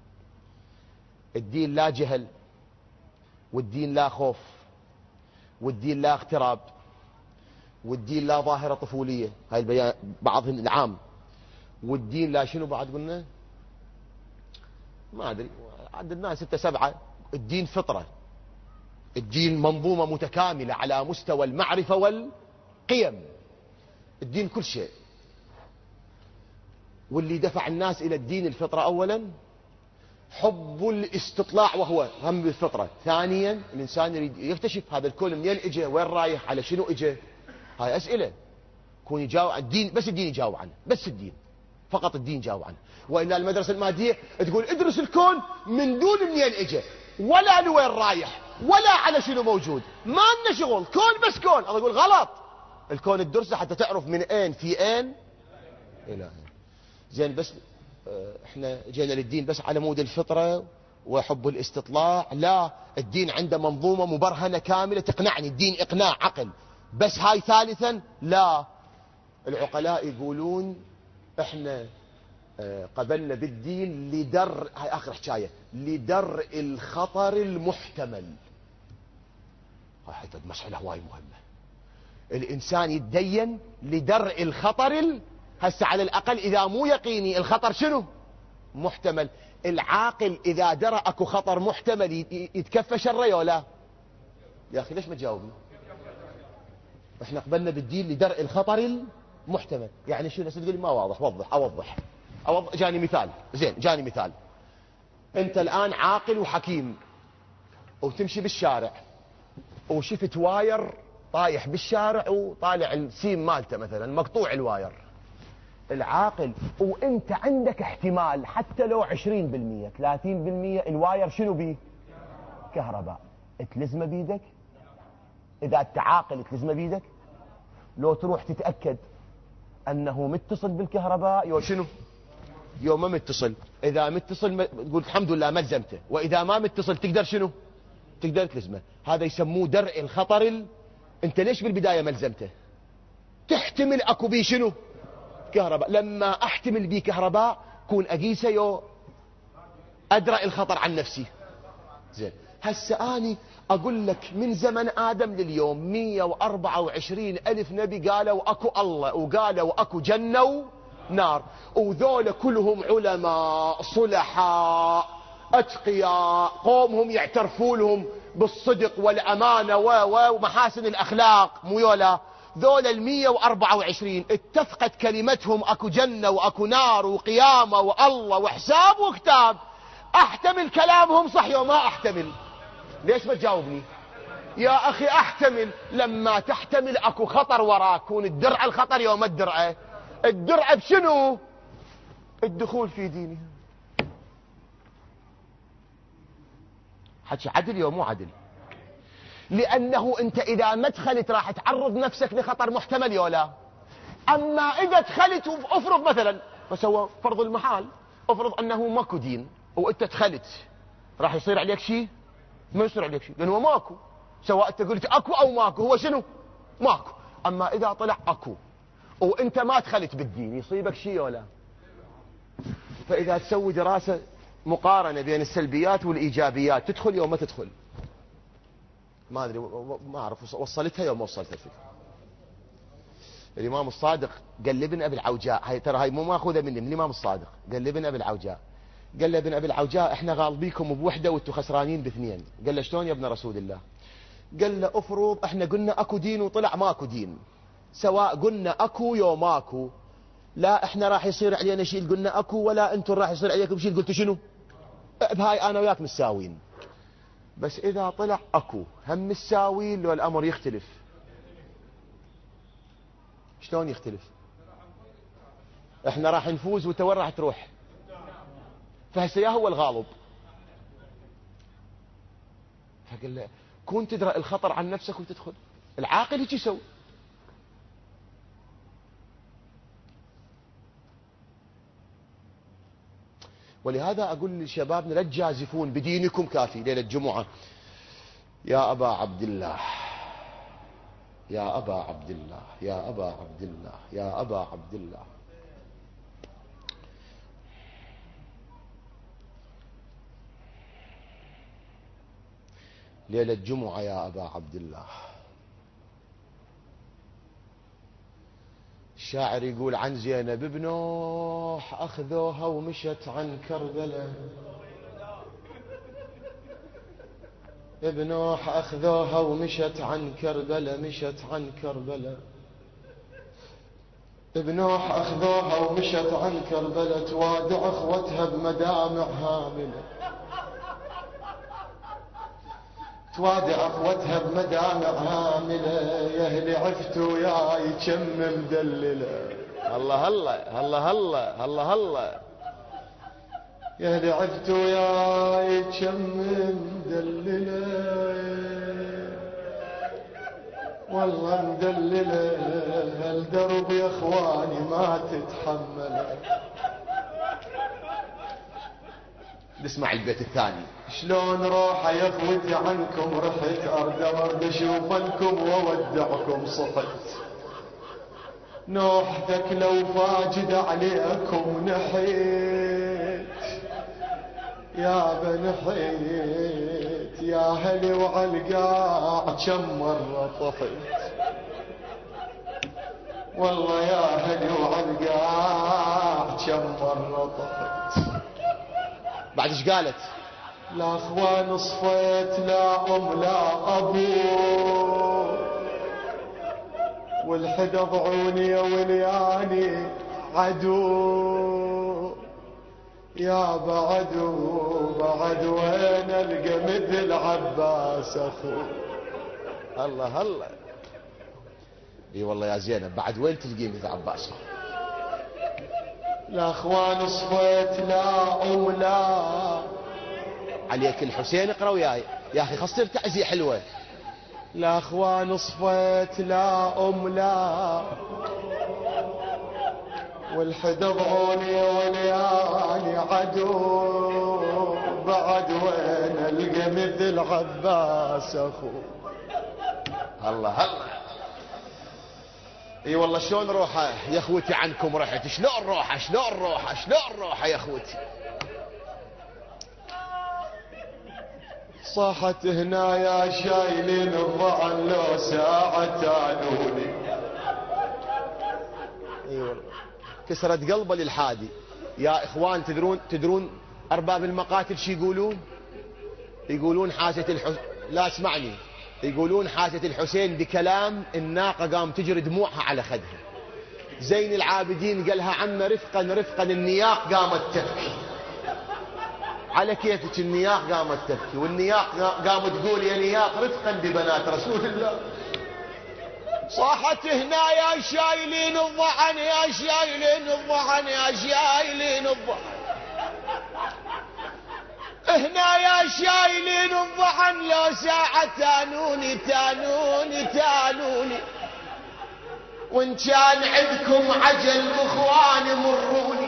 الدين لا جهل، والدين لا خوف، والدين لا اغتراب، والدين لا ظاهرة طفولية، هاي البيان بعضهم العام. والدين لا شنو بعد قلنا؟ ما أدري، عددنا 6 7. الدين فطرة، الدين منظومة متكاملة على مستوى المعرفة والقيم. الدين كل شيء. واللي دفع الناس إلى الدين الفطرة أولا، حب الاستطلاع وهو هم بالفطرة. ثانيا الإنسان يريد يكتشف هذا الكون منين اجى، وين رايح، على شنو اجى. هاي أسئلة كون يجاوب عن الدين، بس الدين يجاوب عنه، بس الدين فقط الدين يجاوب عنه. وإلا المدرسة المادية تقول ادرس الكون من دون منين اجى، ولا لوين رايح، ولا على شنو موجود، ما لنا شغل، كون بس كون. أنا أقول غلط، الكون الدرسة حتى تعرف من أين في أين إلى أين. زين بس احنا جينا للدين بس على مود الفطرة وحب الاستطلاع؟ لا، الدين عنده منظومة مبرهنة كاملة تقنعني. الدين إقناع عقل بس. هاي ثالثا لا، العقلاء يقولون احنا قبلنا بالدين لدرء، هاي آخر حكاية، لدرء الخطر المحتمل. هاي مسألة هواي مهمة. الإنسان يتدين لدرء الخطر هسه على الأقل إذا مو يقيني الخطر شنو؟ محتمل. العاقل إذا درى أكو خطر محتمل يتكفى شره ولا؟ يا أخي ليش ما تجاوبني؟ احنا قبلنا بالدين لدرء الخطر المحتمل. يعني شنو؟ تقول لي ما واضح. أوضح. جاني مثال. زين، جاني مثال. أنت الآن عاقل وحكيم وتمشي بالشارع وشفت واير طايح بالشارع وطالع السيم مالته مثلا مقطوع الواير. العاقل وانت عندك احتمال حتى لو 20% 30% الواير شنو بيه؟ كهرباء. تلزمه بيدك؟ اذا انت عاقل تلزمه بيدك؟ لو تروح تتأكد انه متصل بالكهرباء يو شنو؟ يو ما متصل. اذا متصل تقول الحمد لله ملزمته، واذا ما متصل تقدر شنو؟ تقدر تلزمه. هذا يسموه درء الخطر. انت ليش بالبداية ملزمته؟ تحتمل اكو بيه شنو؟ كهرباء. لما احتمل بيه كهرباء كون اقيسه يو ادرأ الخطر عن نفسي. زين، هسه اني اقول لك من زمن ادم لليوم 124 الف نبي قالوا اكو الله، وقالوا اكو جنة ونار، وذول كلهم علماء صلحاء اتقياء، قومهم يعترفوا لهم بالصدق والامانه ومحاسن الاخلاق، مو يولا؟ ذول 124 اتفقت كلمتهم اكو جنة واكو نار وقيامة والله وحساب وكتاب. احتمل كلامهم صح يوم ما احتمل؟ ليش ما تجاوبني؟ يا اخي احتمل. لما تحتمل اكو خطر وراك، كون الدرع الخطر يوم الدرعه. الدرع بشنو؟ الدخول في دينه. حكي عدل يوم مو عدل؟ لأنه أنت إذا ما دخلت راح تعرض نفسك لخطر محتمل يولا. أما إذا دخلت افرض مثلا، فسوى فرض المحال، افرض أنه ماكو دين وأنت دخلت، راح يصير عليك شيء؟ ما يصير عليك شيء، لأنه ماكو. سواء أنت قلت أكو أو ماكو، هو شنو؟ ماكو. أما إذا طلع أكو وأنت ما دخلت بالدين يصيبك شيء ولا؟ فإذا تسوي دراسة مقارنة بين السلبيات والإيجابيات، تدخل يوم ما تدخل؟ ما أدري، ما أعرف وصلتها يوم ما وصلت الفكرة. الإمام الصادق قال لابن أبي العوجاء، هاي ترى هاي مو ماخوذة مني، من الإمام الصادق. قال لابن أبي العوجاء، قال له ابن أبي العوجاء احنا غالبيكم بوحدة وانتم خسرانين باثنين. قال له شلون يا ابن رسول الله؟ قال له افرض احنا قلنا اكو دين وطلع ماكو دين، سواء قلنا اكو يوم ماكو، لا احنا راح يصير علينا شيء قلنا اكو، ولا انتم راح يصير عليكم شيء قلتوا شنو؟ بهاي انا وياك مساوين. بس اذا طلع اكو هم مساوين لو الامر يختلف. شلون يختلف؟ احنا راح نفوز وانت وين راح تروح؟ فهسه يا هو الغالب. فقال له كون تدرأ الخطر عن نفسك وتدخل. العاقل هيك يسوي. ولهذا اقول لشبابنا لا تجازفون بدينكم كافي. ليلة الجمعة يا أبا عبد الله، يا أبا عبد الله، يا أبا عبد الله، يا أبا عبد الله. ليلة الجمعة يا أبا عبد الله. الشاعر يقول عن زينب بنوح أخذوها ومشت عن كربلاء، بنوح أخذوها ومشت عن كربلاء، مشت عن كربلاء، بنوح أخذوها ومشت عن كربلاء، توادع أخوتها بمدامع هاملة، توادع أخوتها بمدامع هاملة، يا أهل عفتوا ياي كم مدللة. الله الله الله الله الله الله. يا أهل عفتوا ياي كم مدللة، والله مدللة هالدرب يا اخواني ما تتحمله. نسمع البيت الثاني. شلون روح يا اخوتي عنكم، رحت ارد اشوفنكم واودعكم، صحت نوحدك لو فاجد عليكم نحيت يا بنحيت يا هلي وعالقاع كم مرة طفيت والله يا هلي وعالقاع كم مرة طفيت. بعد ايش قالت؟ لا اخوان صفيت لا ام لا ابو والحدا ضعوني يا ولياني عدو يا بعد وين القى مثل عباس اخو. الله الله. اي والله يا زينب بعد وين تلقي مثل عباس؟ لا اخوان صفيت لا ام لا. عليك الحسين اقرا وياي يا اخي خاصة تعزية حلوة. لا اخوان صفيت لا ام لا والحدا ضعوني ولياني عدو بعد وين القى مثل عباس اخو. الله الله. اي والله شلون روحه يا اخوتي عنكم رحت شلون روحه يا اخوتي. صاحت هنا يا شايلين الضعن لو ساعة تانوني. اي والله كسرت قلبه للحادي. يا اخوان تدرون ارباب المقاتل شي يقولون حاجة لا اسمعني. يقولون حاجة الحسين بكلام الناقة قام تجري دموعها على خدها. زين العابدين قالها عم رفقا النياق قامت تبكي. على كيفك النياق قامت تبكي والنياق قامت تقول يا نياق رفقا ببنات رسول الله. صاحت هنا يا شايلين الضعن يا شايلين الضعن هنا يا شايلين الضعن لو ساعة تانوني وان كان عندكم عجل باخواني مروني.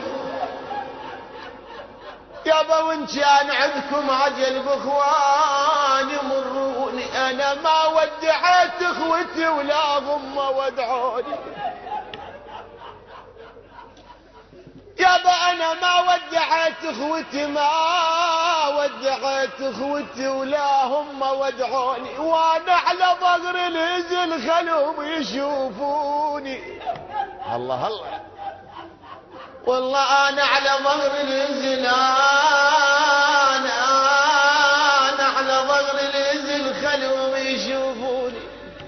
يابا وان كان عندكم عجل باخواني مروني. انا ما ودعت اخوتي ولا هم ودعوني. يابا انا ما ودعت اخوتي ولا هم ودعوني. وانا على ظهر الهزل خلوهم يشوفوني. الله الله. والله انا على ظهر الهزل انا على ظهر الهزل خلوهم يشوفوني.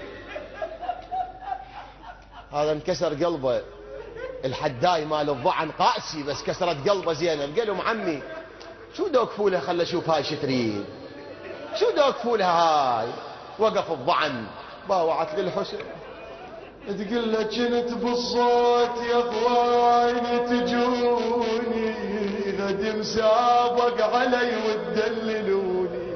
هذا انكسر قلبه الحداي مال الضعن قاسي بس كسرت قلبه زينب. قال لهم عمي شو دوقفوا لها خلى اشوف هاي شترين شو دوقفوا لها هاي. وقف الضعن باوعت للحسين تقول له كنت بالصوت يا اخواني تجوني اذا دم سابق علي وتدللوني.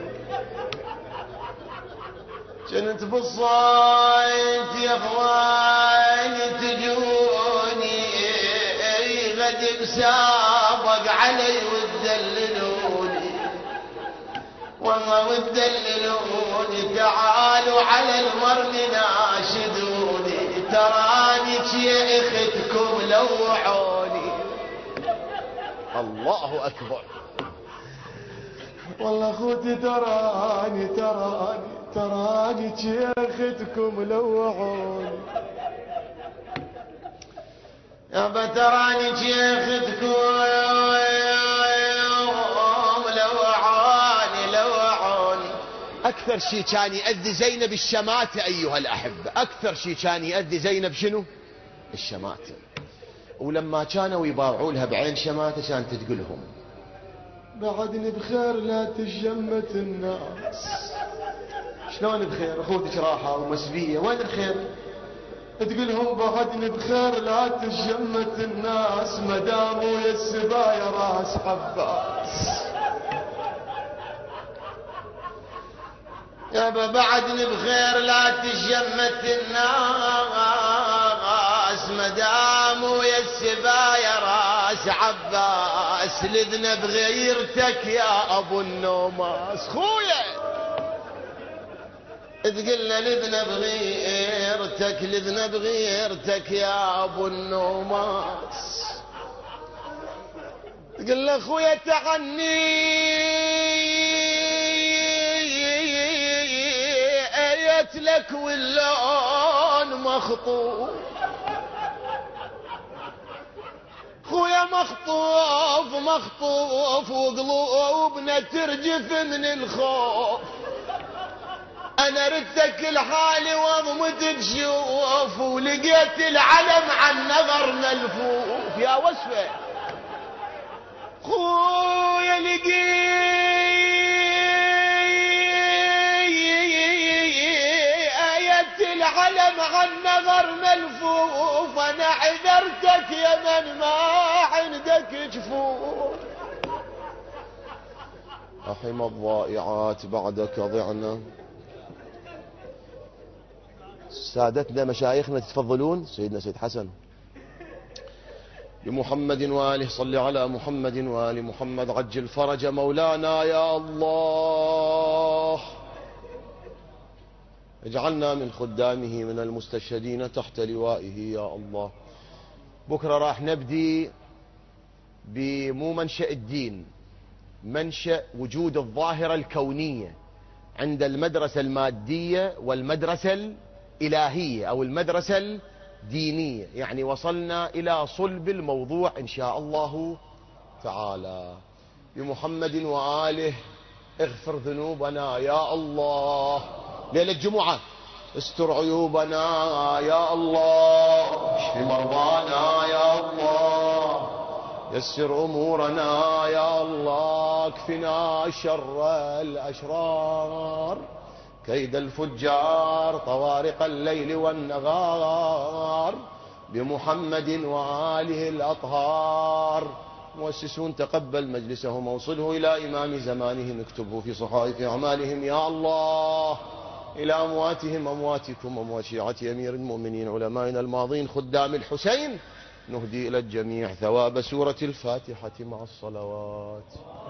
كنت بالصوت يا اخواني تجوني اذا دم سابق علي وتدللوني. والله وتدللوني تعالوا على المرض ناشدوني. تراني يا اختكم لوعوني. الله اكبر. والله اخوتي تراني يا اختكم لوعوني. يابا تراني يا اختكم لوعوني. اكثر شيء كان يؤذي زينب الشماتة ايها الاحبة. اكثر شيء كان يؤذي زينب شنو؟ الشماتة. ولما كانوا يباوعوا لها بعين شماتة كانت تقولهم بعدني بخير لا تشمت الناس. شلون بخير اخوتك راحة ومسبية وين الخير؟ تقولهم بعدني بخير لا تشمت الناس مدام ويا السبايا راس عباس. يابا بعدني بخير لا تشمت الناس مدام ويا السبايا راس عباس. لذنا بغيرتك يا ابو النوماس. خويا تقلنا لذنا بغيرتك، لذنا بغيرتك يا ابو النوماس. تقول له اخويا تعني ايت لك واللون مخطوف، خويا مخطوف مخطوف وقلوبنا ترجف من الخوف. انا ردتك لحالي واضمت تشوف، ولقيت العلم عن نظر ملفوف. يا وصفه خويا لقيت العلم عن نظر ملفوف. انا عذرتك يا من ما عندك جفوف. رحم الضائعات بعدك ضعنا. سادتنا مشايخنا تتفضلون. سيدنا سيد حسن. بمحمد وآله صل على محمد وآل محمد عجل فرج مولانا يا الله. اجعلنا من خدامه من المستشهدين تحت لوائه يا الله. بكرة راح نبدي بمو منشأ الدين، منشأ وجود الظاهرة الكونية عند المدرسة المادية والمدرسة الإلهية أو المدرسة الدينية. يعني وصلنا إلى صلب الموضوع إن شاء الله تعالى. بمحمد وآله اغفر ذنوبنا يا الله. ليلة الجمعة استر عيوبنا يا الله، اشف مرضانا يا الله، يسر أمورنا يا الله، اكفنا شر الأشرار، كيد الفجار، طوارق الليل والنهار. بمحمد وآله الأطهار. مؤسسون تقبل مجلسهم ووصله إلى إمام زمانهم، اكتبه في صحائف أعمالهم يا الله. إلى أمواتهم أمواتكم أموات شيعة أمير المؤمنين علمائنا الماضين خدام الحسين، نهدي إلى الجميع ثواب سورة الفاتحة مع الصلوات.